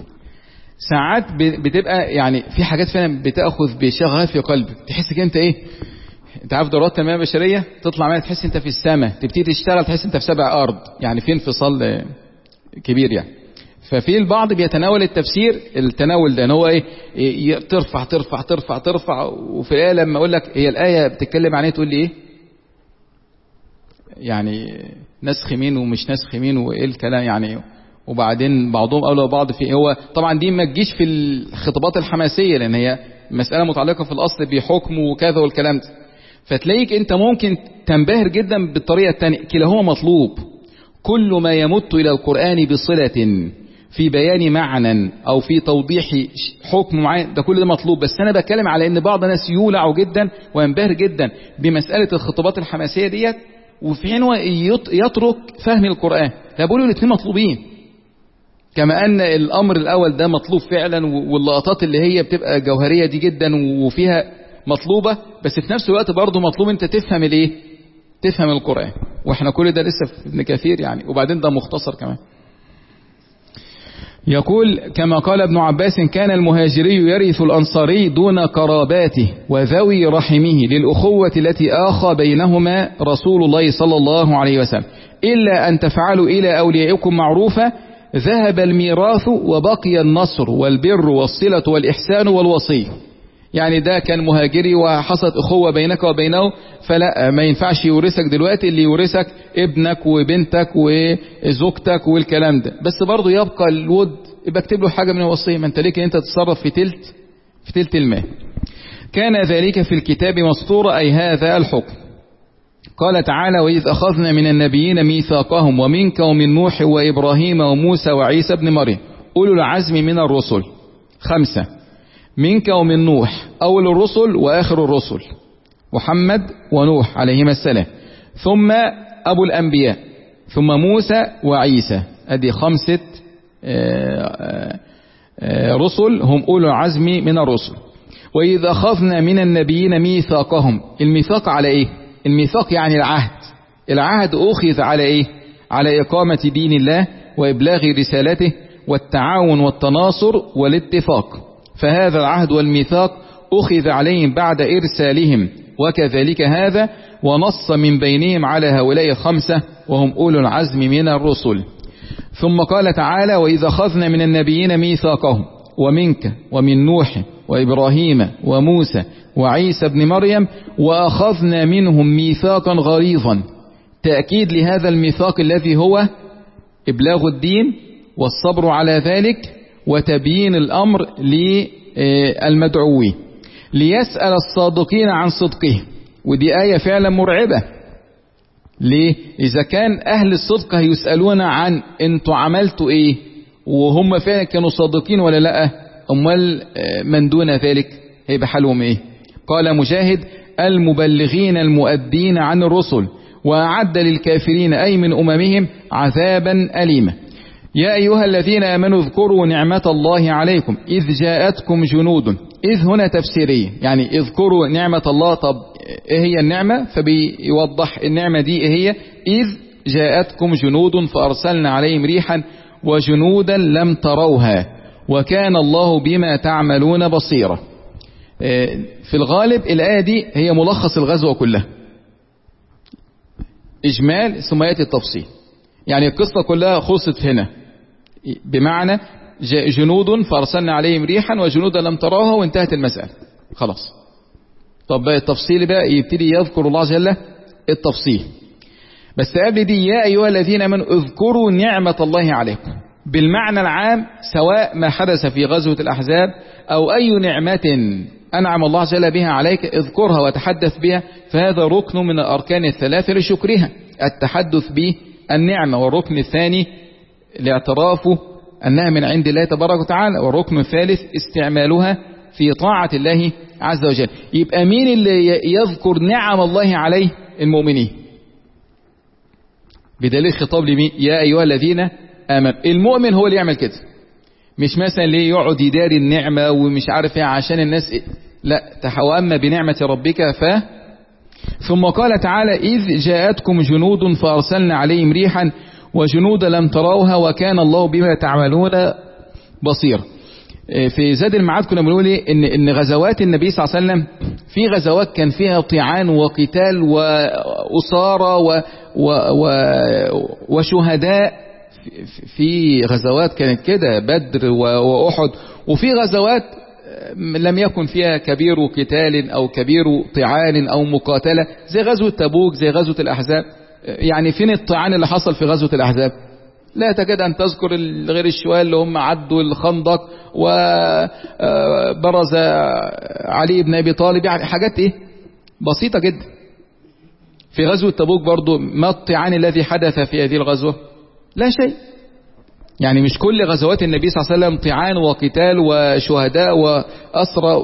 ساعات بتبقى يعني في حاجات فعلا بتاخذ بشغف في قلبك، تحس كده انت ايه؟ انت عارف دورات التنميه البشريه تطلع معايا تحس انت في السماء، تبتدي تشتغل تحس انت في سبع ارض، يعني في انفصال كبير يعني. ففي البعض بيتناول التفسير التناول ده ان هو ايه؟ إيه ترفع ترفع ترفع ترفع، وفي الايه لما اقول لك هي الايه بتتكلم عن ايه تقول لي ايه؟ يعني نسخ مين ومش نسخ مين وايه الكلام يعني. وبعدين بعضهم أولى بعض في هو طبعا دي ما تجيش في الخطابات الحماسية، لأن هي مسألة متعلقة في الأصل بحكم وكذا والكلام ده. فتلاقيك انت ممكن تنبهر جدا بالطريقة الثانية. كلاهما مطلوب. كل ما يمت الى القرآن بصلة في بيان معنى او في توضيح حكم معين، ده كل ده مطلوب. بس انا بتكلم على ان بعض الناس يولع جدا وينبهر جدا بمسألة الخطابات الحماسية ديت، وفي حين يترك فهم القرآن. لا، بقولوا الاثنين مطلوبين، كما ان الامر الاول ده مطلوب فعلا، واللقطات اللي هي بتبقى جوهرية دي جدا وفيها مطلوبة، بس في نفس الوقت برضه مطلوب انت تفهم الايه، تفهم القرآن. واحنا كل ده لسه في ابن كثير يعني، وبعدين ده مختصر كمان. يقول كما قال ابن عباس: كان المهاجري يرث الأنصاري دون قراباته وذوي رحمه للأخوة التي آخى بينهما رسول الله صلى الله عليه وسلم، إلا أن تفعلوا إلى أوليائكم معروفا ذهب الميراث وبقي النصر والبر والصلة والإحسان والوصي. يعني ده كان مهاجري وحصلت أخوة بينك وبينه، فلا ما ينفعش يورثك دلوقتي، اللي يورثك ابنك وبنتك وزوجتك والكلام ده، بس برضه يبقى الود، يبقى اكتب له حاجة من الوصية، ما انت ليك انت تتصرف في تلت في تلت المال. كان ذلك في الكتاب مسطورا، أي هذا الحكم. قال تعالى: وإذ أخذنا من النبيين ميثاقهم ومنك ومن نوح وإبراهيم وموسى وعيسى ابن مريم أولو العزم من الرسل. خمسة: منك ومن نوح أول الرسل وآخر الرسل، محمد ونوح عليهما السلام، ثم أبو الأنبياء، ثم موسى وعيسى. أدي خمسة رسل هم أولو العزم من الرسل. وإذا أخذنا من النبيين ميثاقهم، الميثاق على إيه؟ الميثاق يعني العهد. العهد أخذ على إيه؟ على إقامة دين الله وإبلاغ رسالته والتعاون والتناصر والاتفاق، فهذا العهد والميثاق أخذ عليهم بعد إرسالهم، وكذلك هذا، ونص من بينهم على هؤلاء خمسة وهم أولو العزم من الرسل. ثم قال تعالى: وإذا أخذنا من النبيين ميثاقهم ومنك ومن نوح وإبراهيم وموسى وعيسى ابن مريم وأخذنا منهم ميثاقا غليظا، تأكيد لهذا الميثاق الذي هو إبلاغ الدين والصبر على ذلك وتبيين الأمر للمدعوين ليسأل الصادقين عن صدقه. ودي آية فعلا مرعبة. ليه؟ إذا كان أهل الصدق هيسألون عن أنتوا عملتوا إيه وهم فعلا كانوا صادقين ولا لأ، أمال من دون ذلك هيبقى حالهم إيه؟ قال مجاهد: المبلغين المؤدين عن الرسل، وأعد للكافرين أي من أممهم عذابا أليما. يا أيها الذين آمنوا اذكروا نعمة الله عليكم إذ جاءتكم جنود. إذ هنا تفسيرية، يعني اذكروا نعمة الله. طب إيه هي النعمة؟ فبيوضح النعمة دي إيه هي. إذ جاءتكم جنود فأرسلنا عليهم ريحا وجنودا لم تروها وكان الله بما تعملون بصيرا. في الغالب الآية دي هي ملخص الغزوة كلها، إجمال ثم يأتي التفصيل. يعني القصة كلها خلصت هنا، بمعنى جنود فأرسلنا عليهم ريحا وجنودا لم تروها، وانتهت المسألة خلاص. طب بقى التفصيل بقى يبتدي يذكر الله جل التفصيل. بس قبل دي: يا أيها الذين آمنوا اذكروا نعمة الله عليكم، بالمعنى العام، سواء ما حدث في غزوة الأحزاب أو أي نعمة أنعم الله جل بها عليك اذكرها وتحدث بها، فهذا ركن من الأركان الثلاثة لشكرها، التحدث به النعمة. والركن الثاني لاعترافه أنها من عند الله تبارك وتعالى. والركن الثالث استعمالها في طاعة الله عز وجل. يبقى مين اللي يذكر نعم الله عليه؟ المؤمنين، بدليل خطاب لمين؟ يا أيها الذين آمنوا. المؤمن هو اللي يعمل كده، مش مثلا ليه يقعد يداري النعمة ومش عارف ايه عشان الناس إيه. لا، وأما بنعمة ربك ف ثم قال تعالى: إذ جاءتكم جنود فأرسلنا عليهم ريحا وجنود لم تروها وكان الله بما تعملون بصير. في زاد المعاد كنا بنقول ايه؟ ان ان غزوات النبي صلى الله عليه وسلم، في غزوات كان فيها طعان وقتال وأسارة و و و وشهداء. في غزوات كانت كده، بدر وأحد. وفي غزوات لم يكن فيها كبير قتال أو كبير طعان أو مقاتلة، زي غزوة تبوك، زي غزوة الأحزاب. يعني فين الطعان اللي حصل في غزوة الأحزاب؟ لا تكاد أن تذكر غير الشوال اللي هم عدوا الخندق وبرز علي بن أبي طالب، يعني حاجات إيه بسيطة جدا. في غزوة تبوك برضو ما الطعان الذي حدث في هذه الغزوة؟ لا شيء. يعني مش كل غزوات النبي صلى الله عليه وسلم طعان وقتال وشهداء وأسرى.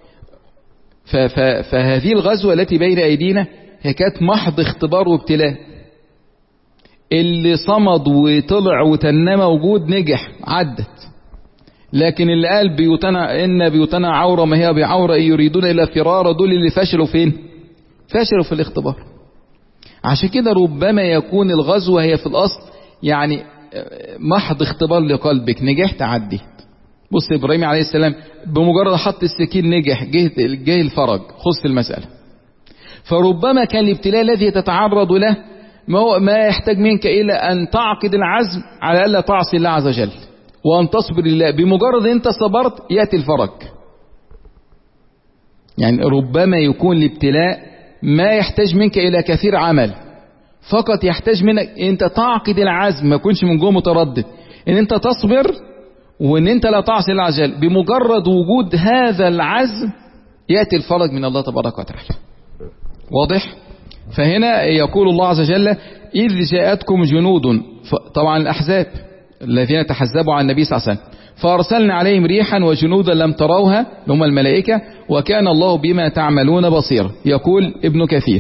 فهذه الغزوة التي بين أيدينا هي كانت محض اختبار وابتلاء. اللي صمد وطلع وتنمى وجود نجح عدت، لكن اللي قال بيوتنا إن بيوتنا عورة ما هي بعورة يريدون إلى فرارة، دول اللي فشلوا فين؟ فشلوا في الاختبار. عشان كده ربما يكون الغزوة هي في الأصل يعني محض اختبار لقلبك، نجحت عديت. بص إبراهيم عليه السلام بمجرد حط السكين نجح، جه الفرج، خص المسألة. فربما كان الابتلاء الذي تتعرض له ما, ما يحتاج منك إلا أن تعقد العزم على ألا تعصي الله عز وجل وأن تصبر لله. بمجرد أنت صبرت يأتي الفرج. يعني ربما يكون الابتلاء ما يحتاج منك إلى كثير عمل، فقط يحتاج منك أنت تعقد العزم، ما يكونش من جوه متردد، أن أنت تصبر وأن أنت لا تعصي الله عز وجل. بمجرد وجود هذا العزم يأتي الفرج من الله تبارك وتعالى. واضح؟ فهنا يقول الله عز وجل إذ جاءتكم جنود، طبعا الأحزاب الذين تحزبوا عن النبي صلى الله عليه وسلم، فأرسلنا عليهم ريحا وجنودا لم تروها هم الملائكة وكان الله بما تعملون بصير. يقول ابن كثير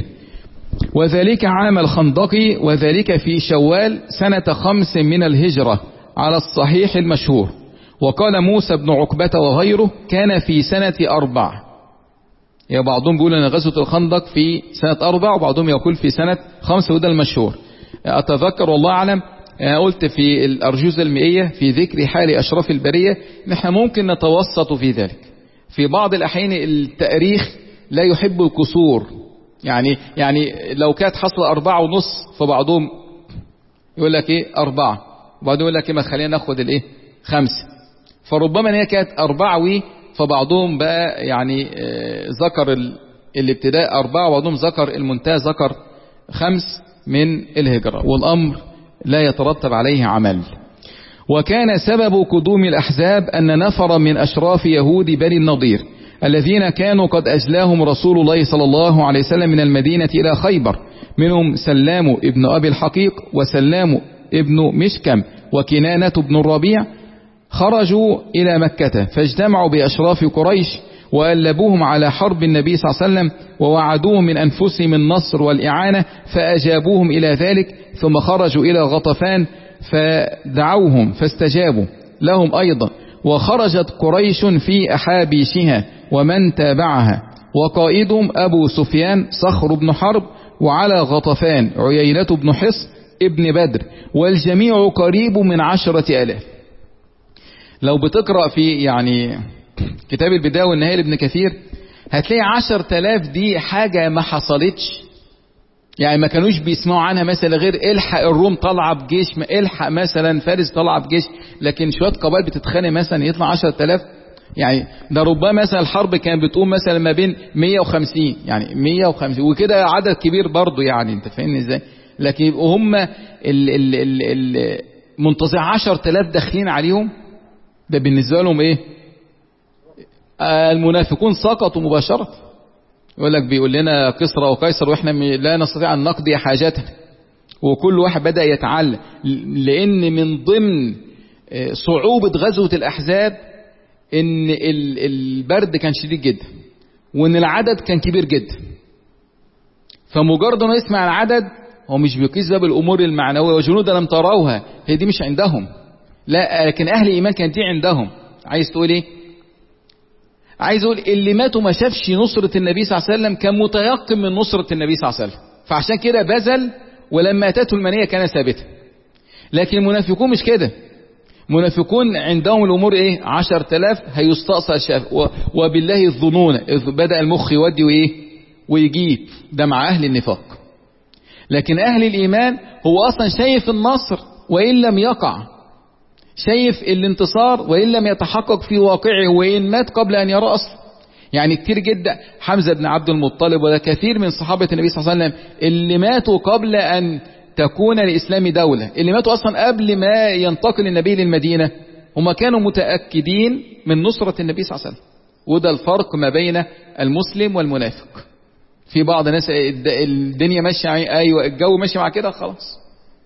وذلك عام الخندق وذلك في شوال سنة خمس من الهجرة على الصحيح المشهور. وقال موسى بن عقبة وغيره كان في سنة أربع. يعني بعضهم بيقول أن غزوة الخندق في سنة أربع وبعضهم يقول في سنة خمس، وده المشهور. أتذكر والله أعلم أنا قلت في الأرجوزة المئية في ذكر حال أشراف البرية نحن ممكن نتوسط في ذلك. في بعض الأحيان التاريخ لا يحب الكسور، يعني يعني لو كانت حصل أربعة ونص فبعضهم يقول لك إيه أربعة، وبعضهم يقول لك إيه ما خلينا ناخد الإيه خمسة. فربما هي كانت أربعة وي فبعضهم بقى يعني ذكر الابتداء أربعة وبعضهم ذكر المنتهى ذكر خمس من الهجرة، والأمر لا يترتب عليه عمل. وكان سبب قدوم الأحزاب أن نفر من أشراف يهود بني النضير الذين كانوا قد أجلاهم رسول الله صلى الله عليه وسلم من المدينة إلى خيبر، منهم سلام ابن أبي الحقيق وسلام ابن مشكم وكنانة بن الربيع، خرجوا إلى مكة فاجتمعوا بأشراف قريش وألبوهم على حرب النبي صلى الله عليه وسلم ووعدوهم من أنفسهم النصر والإعانة فأجابوهم إلى ذلك، ثم خرجوا إلى غطفان فدعوهم فاستجابوا لهم أيضا. وخرجت قريش في أحابيشها ومن تابعها وقائدهم أبو سفيان صخر بن حرب، وعلى غطفان عيينة بن حصن ابن بدر، والجميع قريب من عشرة آلاف. لو بتقرأ في يعني كتاب البداية والنهاية لابن كثير هتلاقي عشر تلاف دي حاجة ما حصلتش، يعني ما كانوش بيسمعوا عنها مثلا غير الحق الروم طلع بجيش، الحق مثلا فارس طلع بجيش، لكن شوية قبائل بتتخانق مثلا يطلع عشر تلاف. يعني ده ربما مثلا الحرب كانت بتقوم مثلا ما بين مية وخمسين، يعني مية وخمسين وكده عدد كبير برضو، يعني انت فاهمني ازاي. لكن يبقوا هم المنتظر عشر تلاف داخلين عليهم، ده بالنسبة لهم ايه؟ المنافقون سقطوا مباشرة. يقول لك بيقول لنا كسرى وقيصر واحنا لا نستطيع ان نقضي حاجتنا، وكل واحد بدأ يتعلم. لان من ضمن صعوبة غزوة الاحزاب ان البرد كان شديد جدا وان العدد كان كبير جدا، فمجرد انه يسمع العدد هو مش بيقيس باب الامور المعنوية وجنود لم تروها، هي دي مش عندهم، لا لكن اهل الايمان كانت دي عندهم. عايز تقول ايه؟ عايز اقول اللي ماتوا ما شافش نصرة النبي صلى الله عليه وسلم كان متيقن من نصرة النبي صلى الله عليه وسلم، فعشان كده بذل ولما اتته المنية كان ثابتا. لكن المنافقون مش كده، منافقون عندهم الامور ايه؟ عشر تلاف هيستقصى الشاف وبالله الظنون، إذ بدأ المخ يودي وايه ويجيب، ده مع اهل النفاق. لكن اهل الايمان هو اصلا شايف النصر وان لم يقع، شايف الانتصار وإن لم يتحقق في واقعه وإن مات قبل أن يرى أصلا. يعني كتير جدا حمزة بن عبد المطلب وده كثير من صحابة النبي صلى الله عليه وسلم اللي ماتوا قبل أن تكون الإسلام دولة، اللي ماتوا أصلا قبل ما ينتقل النبي للمدينة، هم كانوا متأكدين من نصرة النبي صلى الله عليه وسلم. وده الفرق ما بين المسلم والمنافق. في بعض الناس الدنيا ماشيه، ايوه الجو ماشي مع كده خلاص.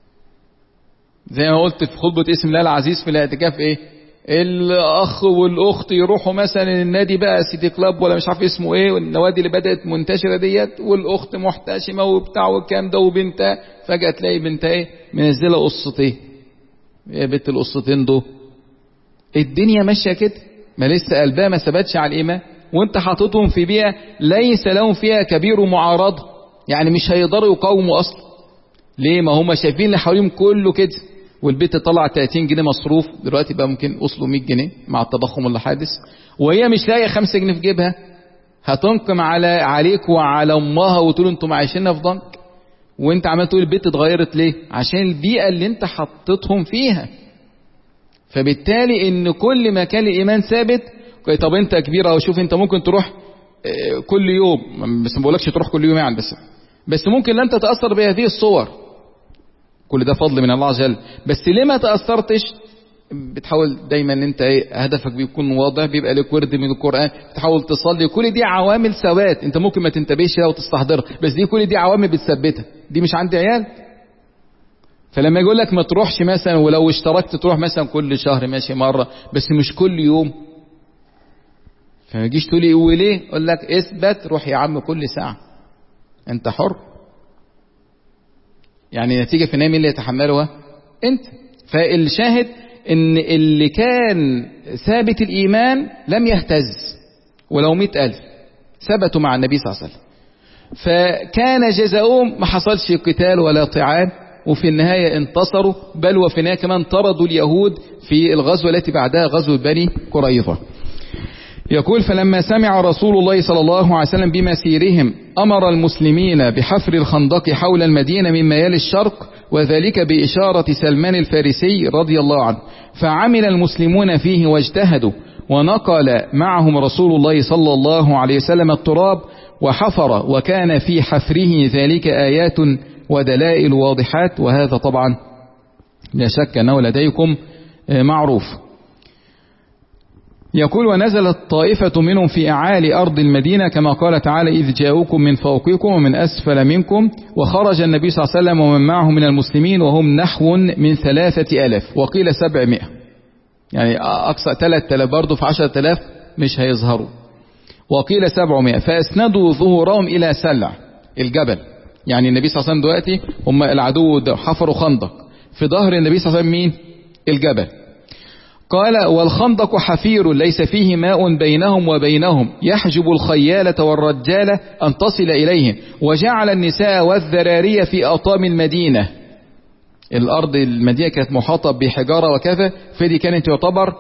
زي ما قلت في خطبه اسم الله العزيز في الاعتكاف، ايه الاخ والاخت يروحوا مثلا النادي بقى سيتي كلاب ولا مش عارف اسمه ايه، والنوادي اللي بدات منتشره ديت، والاخت محتشمه وبتاع والكلام ده، وبنتها فجاه تلاقي بنتها ايه منزله قصتين، ايه بنت القصتين دول؟ الدنيا ماشيه كده، ما لسه قلبها ما ثبتش على الايمان، وانت حاططهم في بيئه ليس لهم فيها كبير معارضه، يعني مش هيقدروا يقاوموا اصلا. ليه؟ ما هم شايفين اللي حواليهم كله كده، والبيت طلع ثلاثين جنيه مصروف، دلوقتي بقى ممكن وصلوا مية جنيه مع التضخم اللي حادث، وهي مش لاقيه خمسة جنيه في جيبها، هتنقم على عليك وعلى امها وتقول انتم عايشينها في ضنك، وانت عمال تقول البيت اتغيرت ليه؟ عشان البيئه اللي انت حطيتهم فيها. فبالتالي ان كل ما كان الايمان ثابت، طب انت كبير اهو، شوف انت ممكن تروح كل يوم، بس ما بقولكش تروح كل يوم يعني، بس بس ممكن لن تتاثر بهذه الصور، كل ده فضل من الله عز وجل، بس ليه ما تاثرتش؟ بتحاول دايما ان انت ايه هدفك بيكون واضح، بيبقى لك ورد من القران، بتحاول تصلي، كل دي عوامل ثبات، انت ممكن ما تنتبهش لها وتستحضرها، بس دي كل دي عوامل بتثبتها. دي مش عندي عيال، فلما يقول لك ما تروحش مثلا، ولو اشتركت تروح مثلا كل شهر ماشي مره، بس مش كل يوم، فما تجيش تقول لي وليه؟ اقول لك اثبت، روح يا عم كل ساعه، انت حر، يعني نتيجه في النهايه مين اللي يتحملها؟ انت. فالشاهد ان اللي كان ثابت الايمان لم يهتز، ولو مئة الف ثبتوا مع النبي صلى الله عليه وسلم، فكان جزاؤهم ما حصلش قتال ولا طعام، وفي النهاية انتصروا، بل وفي النهاية كمان طردوا اليهود في الغزوة التي بعدها غزوة بني قريظة. يقول فلما سمع رسول الله صلى الله عليه وسلم بمسيرهم أمر المسلمين بحفر الخندق حول المدينة مما يلي الشرق، وذلك بإشارة سلمان الفارسي رضي الله عنه، فعمل المسلمون فيه واجتهدوا، ونقل معهم رسول الله صلى الله عليه وسلم التراب وحفر، وكان في حفره ذلك آيات ودلائل واضحات، وهذا طبعا لا شك أنه لديكم معروف. يقول ونزلت طائفة منهم في أعالي أرض المدينة كما قال تعالى إذ جاءوكم من فوقكم ومن أسفل منكم، وخرج النبي صلى الله عليه وسلم ومن معه من المسلمين وهم نحو من ثلاثة ألاف، وقيل سبعمائة، يعني أقصى ثلاثة آلاف برضه في عشرة آلاف مش هيظهروا، وقيل سبعمائة، فأسندوا ظهورهم إلى سلع الجبل، يعني النبي صلى الله عليه وسلم دلوقتي هم العدو حفروا خندق في ظهر النبي صلى الله عليه وسلم، مين؟ الجبل. قال والخندق حفير ليس فيه ماء بينهم وبينهم يحجب الخيالة والرجالة أن تصل إليهم، وجعل النساء والذراري في أطام المدينة، الأرض المدينة كانت محاطة بحجارة وكذا، فدي كانت تعتبر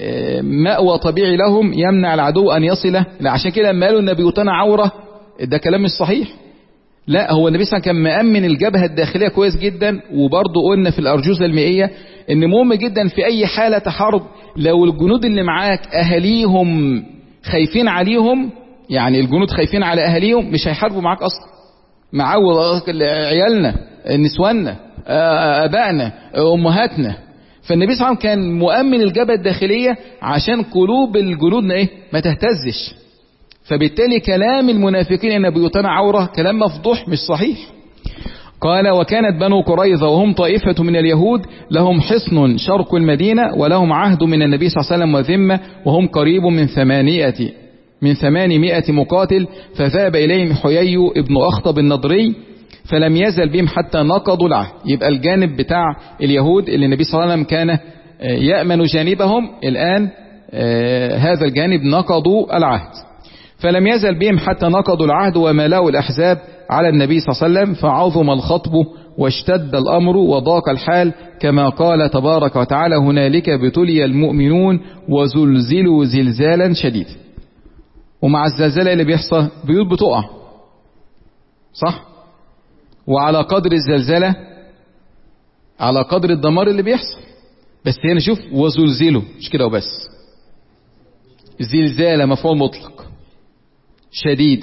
مأوى طبيعي لهم يمنع العدو أن يصل. لا عشان كده لما قالوا النبي يطنع عورة، ده كلام مش صحيح، لا هو النبي صلى الله عليه وسلم كان مأمن الجبهة الداخلية كويس جدا. وبرضه قلنا في الأرجوزة المائية ان مهم جدا في اي حالة حرب لو الجنود اللي معاك اهاليهم خايفين عليهم، يعني الجنود خايفين على اهاليهم، مش هيحاربوا معاك اصلا، معود عيالنا نسواننا ابائنا امهاتنا. فالنبي صلى الله عليه وسلم كان مؤمن الجبهة الداخلية عشان قلوب الجنود ايه ما تهتزش. فبالتالي كلام المنافقين ان بيوتنا عورة كلام مفضوح مش صحيح. قال وكانت بنو قريظة وهم طائفة من اليهود لهم حصن شرق المدينة، ولهم عهد من النبي صلى الله عليه وسلم وذمة، وهم قريب من ثمانية من ثمانمائة مقاتل، فذهب إليهم حيي ابن أخطب النضري فلم يزل بهم حتى نقضوا العهد. يبقى الجانب بتاع اليهود اللي النبي صلى الله عليه وسلم كان يأمن جانبهم، الآن هذا الجانب نقضوا العهد، فلم يزل بهم حتى نقضوا العهد وملأوا الأحزاب على النبي صلى الله عليه وسلم، فعظم الخطب واشتد الأمر وضاق الحال، كما قال تبارك وتعالى هنالك ابتلي المؤمنون وزلزلوا زلزالا شديدا. ومع الزلزال اللي بيحصل بيوت بتقع صح، وعلى قدر الزلزلة على قدر الدمار اللي بيحصل. بس هنا شوف وزلزلوا مش كده وبس، زلزال مفعول مطلق شديد،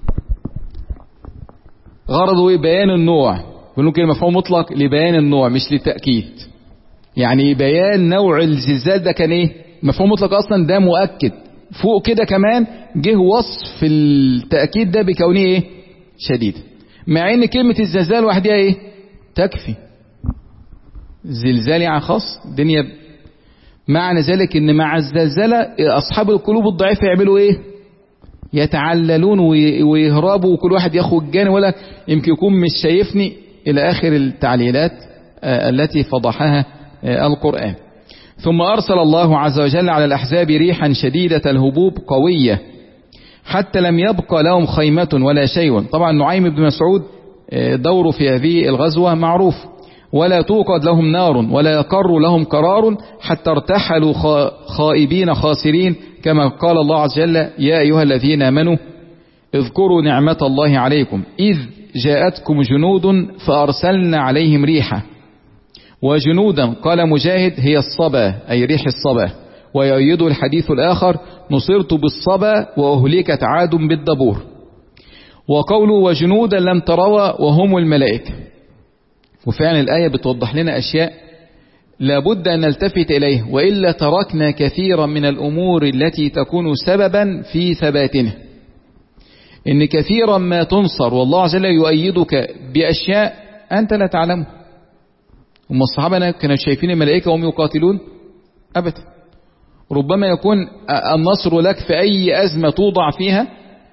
غرضه بيان النوع، بنقول كده مفعول مطلق لبيان النوع مش للتأكيد، يعني بيان نوع الزلزال ده كان ايه. مفعول مطلق اصلا ده مؤكد، فوق كده كمان جه وصف التأكيد ده بكونه ايه شديدة. مع ان كلمة الزلزال وحدها ايه تكفي. زلزال يعني خاص الدنيا. معنى ذلك ان مع الزلزلة اصحاب القلوب الضعيفة يعملوا ايه؟ يتعللون ويهربوا وكل واحد ياخد جانب ولا يمكن يكون مش شايفني الى اخر التعليلات التي فضحها القرآن. ثم ارسل الله عز وجل على الاحزاب ريحا شديدة الهبوب قوية حتى لم يبقى لهم خيمة ولا شيء. طبعا نعيم بن مسعود دوره في هذه الغزوة معروف. ولا توقد لهم نار ولا يقر لهم قرار حتى ارتحلوا خائبين خاسرين كما قال الله عز وجل يا أيها الذين آمنوا اذكروا نعمة الله عليكم إذ جاءتكم جنود فأرسلنا عليهم ريحا وجنودا قال مجاهد هي الصبا أي ريح الصبا. ويؤيد الحديث الآخر نصرت بالصبا وأهلكت عاد بالدبور. وقولوا وجنودا لم تروا وهم الملائكة. وفعلا الآية بتوضح لنا أشياء لابد أن نلتفت إليه وإلا تركنا كثيرا من الأمور التي تكون سببا في ثباتنا. إن كثيرا ما تنصر والله عز وجل يؤيدك بأشياء أنت لا تعلمه. هم الصحابة كانوا شايفين الملائكة وهم يقاتلون أبدا. ربما يكون النصر لك في أي أزمة توضع فيها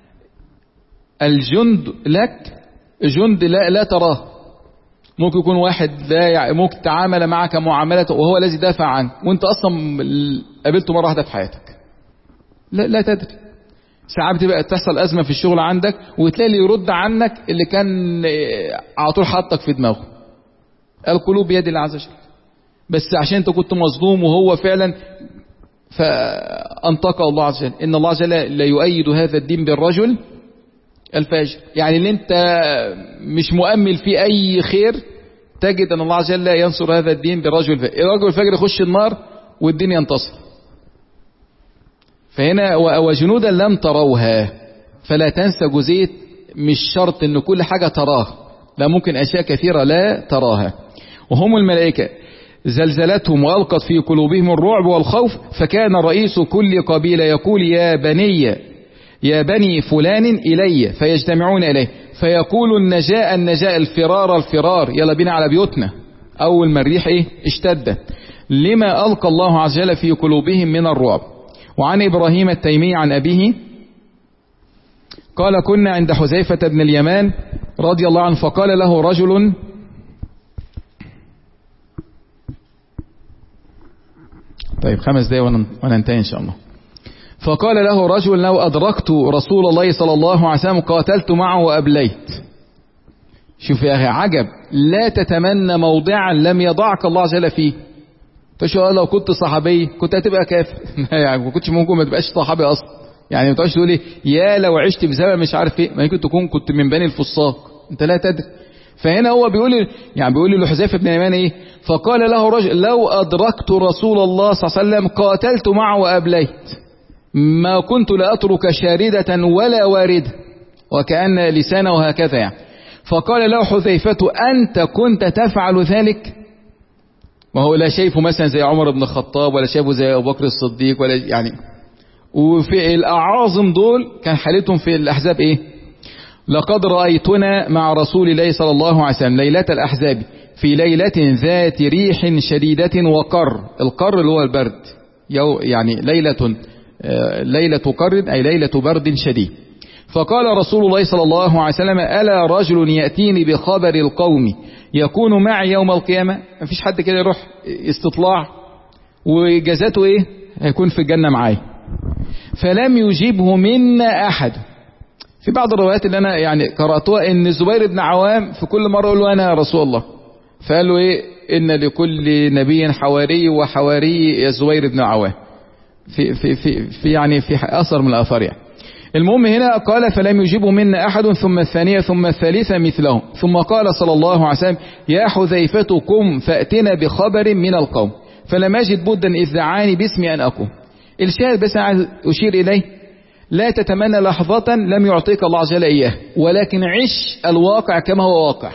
الجند لك جند لا, لا تراه. ممكن يكون واحد لا ممكن تعامل معك معاملة وهو الذي دافع عنك وانت اصلا قابلته مرة واحدة في حياتك لا, لا تدري. ساعات بتبقى تحصل ازمة في الشغل عندك وتلاقي اللي يرد عنك اللي كان على طول حاطك في دماغه. القلوب بيد الله عز وجل بس عشان انت كنت مظلوم وهو فعلا فانطق الله عز وجل. ان الله عز وجل لا يؤيد هذا الدين بالرجل الفاجر. يعني اللي انت مش مؤمل في اي خير تجد ان الله عز وجل ينصر هذا الدين بالرجل الفاجر. الرجل الفاجر يخش النار والدين ينتصر. فهنا وجنودا لم تروها. فلا تنسى جزئية مش شرط ان كل حاجة تراه لا ممكن اشياء كثيرة لا تراها. وهم الملائكة زلزلتهم وألقت في قلوبهم الرعب والخوف فكان رئيس كل قبيلة يقول يا بني يا بني فلان إلي فيجتمعون إليه فيقول النجاء النجاء الفرار الفرار يلا بينا على بيوتنا. أول ما الريح إيه اشتد لما ألقى الله عز وجل في قلوبهم من الرعب. وعن إبراهيم التيمي عن أبيه قال كنا عند حذيفة بن اليمان رضي الله عنه فقال له رجل طيب خمس دقايق وننتهي إن شاء الله. فقال له رجل لو أدركت رسول الله صلى الله عليه وسلم قاتلت معه وأبليت. شوف يا أخي عجب لا تتمنى موضعا لم يضعك الله عز وجل فيه. تشوف لو كنت صحابي كنت هتبقى كافر يعني ما كنتش ممكن ما تبقاش صحابي أصلا. يعني ما تقعدش تقول لي يا لو عشت في زمن مش عارف ايه ما يمكن تكون كنت من بني الفساق انت لا تدري. فهنا هو بيقول يعني بيقول لحذيفة بن اليمان ايه فقال له رجل لو أدركت رسول الله صلى الله عليه وسلم قاتلت معه وأبليت ما كنت لأترك شاردة ولا واردة وكأن لسانه هكذا يعني. فقال له حذيفة أنت كنت تفعل ذلك. وهو لا شايفه مثلا زي عمر بن الخطاب ولا شايفه زي أبو بكر الصديق ولا يعني. وفي الأعاظم دول كان حالتهم في الأحزاب إيه لقد رأيتنا مع رسول الله صلى الله عليه وسلم ليلة الأحزاب في ليلة ذات ريح شديدة وقر. القر اللي هو البرد يعني ليلة ليلة قر أي ليلة برد شديد. فقال رسول الله صلى الله عليه وسلم ألا رجل يأتيني بخبر القوم يكون معي يوم القيامة. مفيش حد كده يروح استطلاع وجزاته ايه هيكون في الجنة معاي. فلم يجيبه منا أحد. في بعض الروايات اللي أنا يعني قرأتها إن الزبير بن عوام في كل مرة يقول له أنا يا رسول الله فقال له إيه إن لكل نبي حواري وحواري يا الزبير بن عوام في في في في يعني في أثر من الآثار يعني. المهم هنا قال فلم يجيبه منا أحد ثم الثانية ثم الثالثة مثلهم ثم قال صلى الله عليه وسلم يا حذيفة قم فأتنا بخبر من القوم فلم أجد بدا إذ دعاني باسمي أن أقوم. الشاهد بس عايز أشير إليه لا تتمنى لحظة لم يعطيك الله عز وجل إياه ولكن عش الواقع كما هو واقع.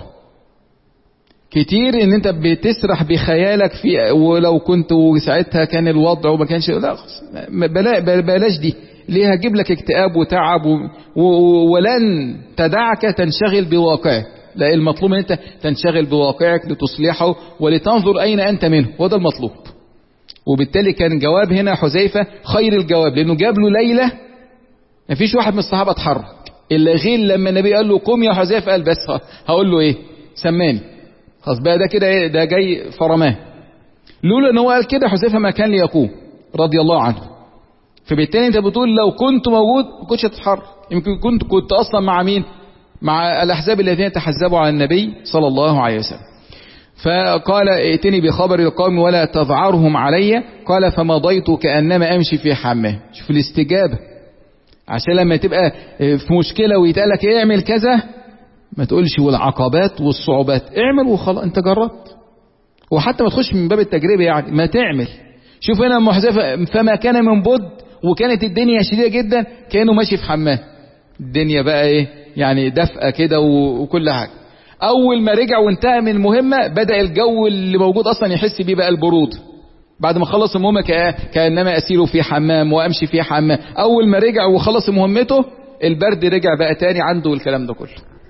كتير ان انت بتسرح بخيالك في ولو كنت ساعتها كان الوضع وما كانش لا بلا بلاش دي. ليه هجيب لك اكتئاب وتعب و... و... ولن تدعك تنشغل بواقعك. لا، المطلوب ان انت تنشغل بواقعك لتصلحه ولتنظر اين انت منه، وده المطلوب. وبالتالي كان جواب هنا حذيفة خير الجواب، لانه جاب له ليلة ما فيش واحد من الصحابة اتحرك الا غير لما النبي قال له قم يا حذيفة، قال بس هقول له ايه، سماني خلاص بقى، ده كده ايه، ده جاي فرماه. لولا ان هو قال كده حذيفة ما كان ليقوم رضي الله عنه. فبالتالي انت بتقول لو كنت موجود ما كنتش هتتحرك، يمكن كنت كنت اصلا مع مين، مع الاحزاب الذين تحزبوا على النبي صلى الله عليه وسلم. فقال ائتني بخبر القوم ولا تذعرهم علي، قال فمضيت كأنما امشي في حماه. شوف الاستجابة، عشان لما تبقى في مشكلة ويتقالك اعمل كذا ما تقولش والعقبات والصعوبات، اعمل وخلاص انت جربت، وحتى ما تخش من باب التجربة يعني ما تعمل. شوف هنا محذفة فما كان من بد، وكانت الدنيا شديدة جدا، كانوا ماشي في حماه، الدنيا بقى ايه يعني دفئة كده وكل حاجة. اول ما رجع وانتهى من المهمة بدأ الجو اللي موجود اصلا يحس بيه بقى البرود، بعد ما خلص المهمة كأنما اسير في حمام وامشي في حمام. اول ما رجع وخلص مهمته البرد رجع بقى تاني عنده والكلام ده كله.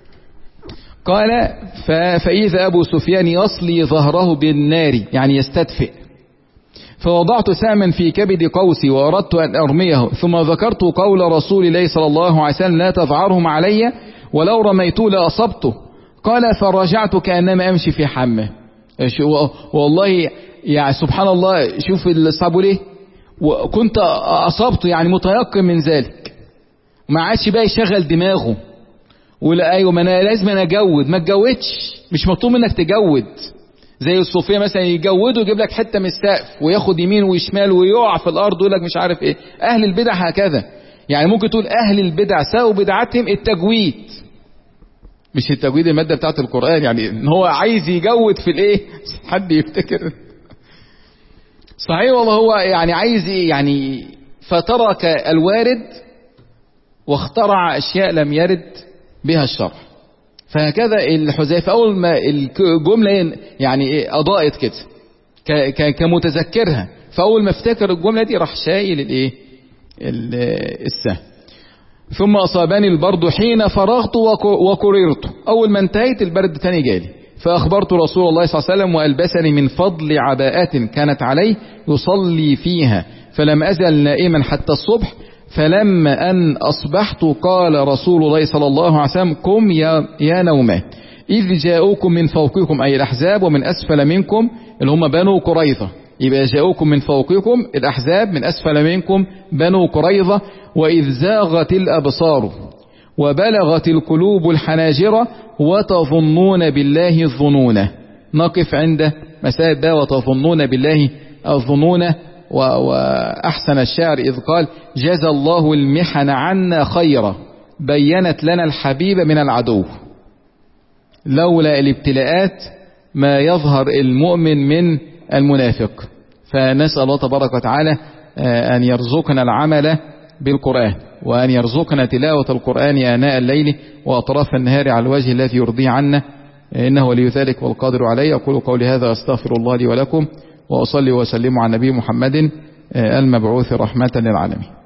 قال فإذا أبو سفيان يصلي ظهره بالنار يعني يستدفئ، فوضعت سهما في كبد قوسي وأردت أن أرميه، ثم ذكرت قول رسول الله صلى الله عليه وسلم لا تذعرهم علي ولو رميته لأصبته. قال فرجعت كأنما أمشي في حمه. والله يعني سبحان الله، شوف الصحابة ليه، وكنت أصبته يعني متيقن من ذلك، ما عادش بقى يشغل دماغه ولا ايوه ما انا لازم انا اجود، ما تجودش، مش مطلوب منك تجود. زي الصوفيه مثلا يجودوا يجيب لك حته من السقف وياخد يمين وشمال ويقع في الارض ويقول لك مش عارف ايه. اهل البدع هكذا، يعني ممكن تقول اهل البدع ساووا بدعتهم التجويد، مش التجويد الماده بتاعت القران، يعني ان هو عايز يجود في الايه، حد يفتكر صحيح والله هو يعني عايز ايه يعني، فترك الوارد واخترع اشياء لم يرد بها الشرع. فهكذا الحذيفة اول ما الجملة يعني ايه اضاءت كده كمتذكرها، فاول ما افتكر الجملة دي راح شايل الايه السهم. ثم اصابني البرد حين فرغت وقررت، اول ما انتهيت البرد تاني جالي، فاخبرت رسول الله صلى الله عليه وسلم والبسني من فضل عباءة كانت عليه يصلي فيها، فلم ازل نائما حتى الصبح. فلما أن أصبحت قال رسول الله صلى الله عليه وسلم قم يا, يا نومه، إذ جاءوكم من فوقكم أي الأحزاب ومن أسفل منكم اللي هم بنو قريظة، يبقى جاءوكم من فوقكم الأحزاب، من أسفل منكم بنو قريظة. وإذ زاغت الأبصار وبلغت القلوب الحناجر وتظنون بالله الظنون. نقف عند مسائل بقى وتظنون بالله الظنون. وأحسن الشعر إذ قال جزى الله المحن عنا خيرا بينت لنا الحبيب من العدو. لولا الابتلاءات ما يظهر المؤمن من المنافق. فنسأل الله تبارك وتعالى أن يرزقنا العمل بالقرآن، وأن يرزقنا تلاوة القرآن آناء الليل وأطراف النهار على الوجه الذي يرضي عنا، إنه ولي ذلك والقادر عليه. أقول قولي هذا أستغفر الله لي ولكم، وأصلي وسلم على نبي محمد المبعوث رحمة للعالمين.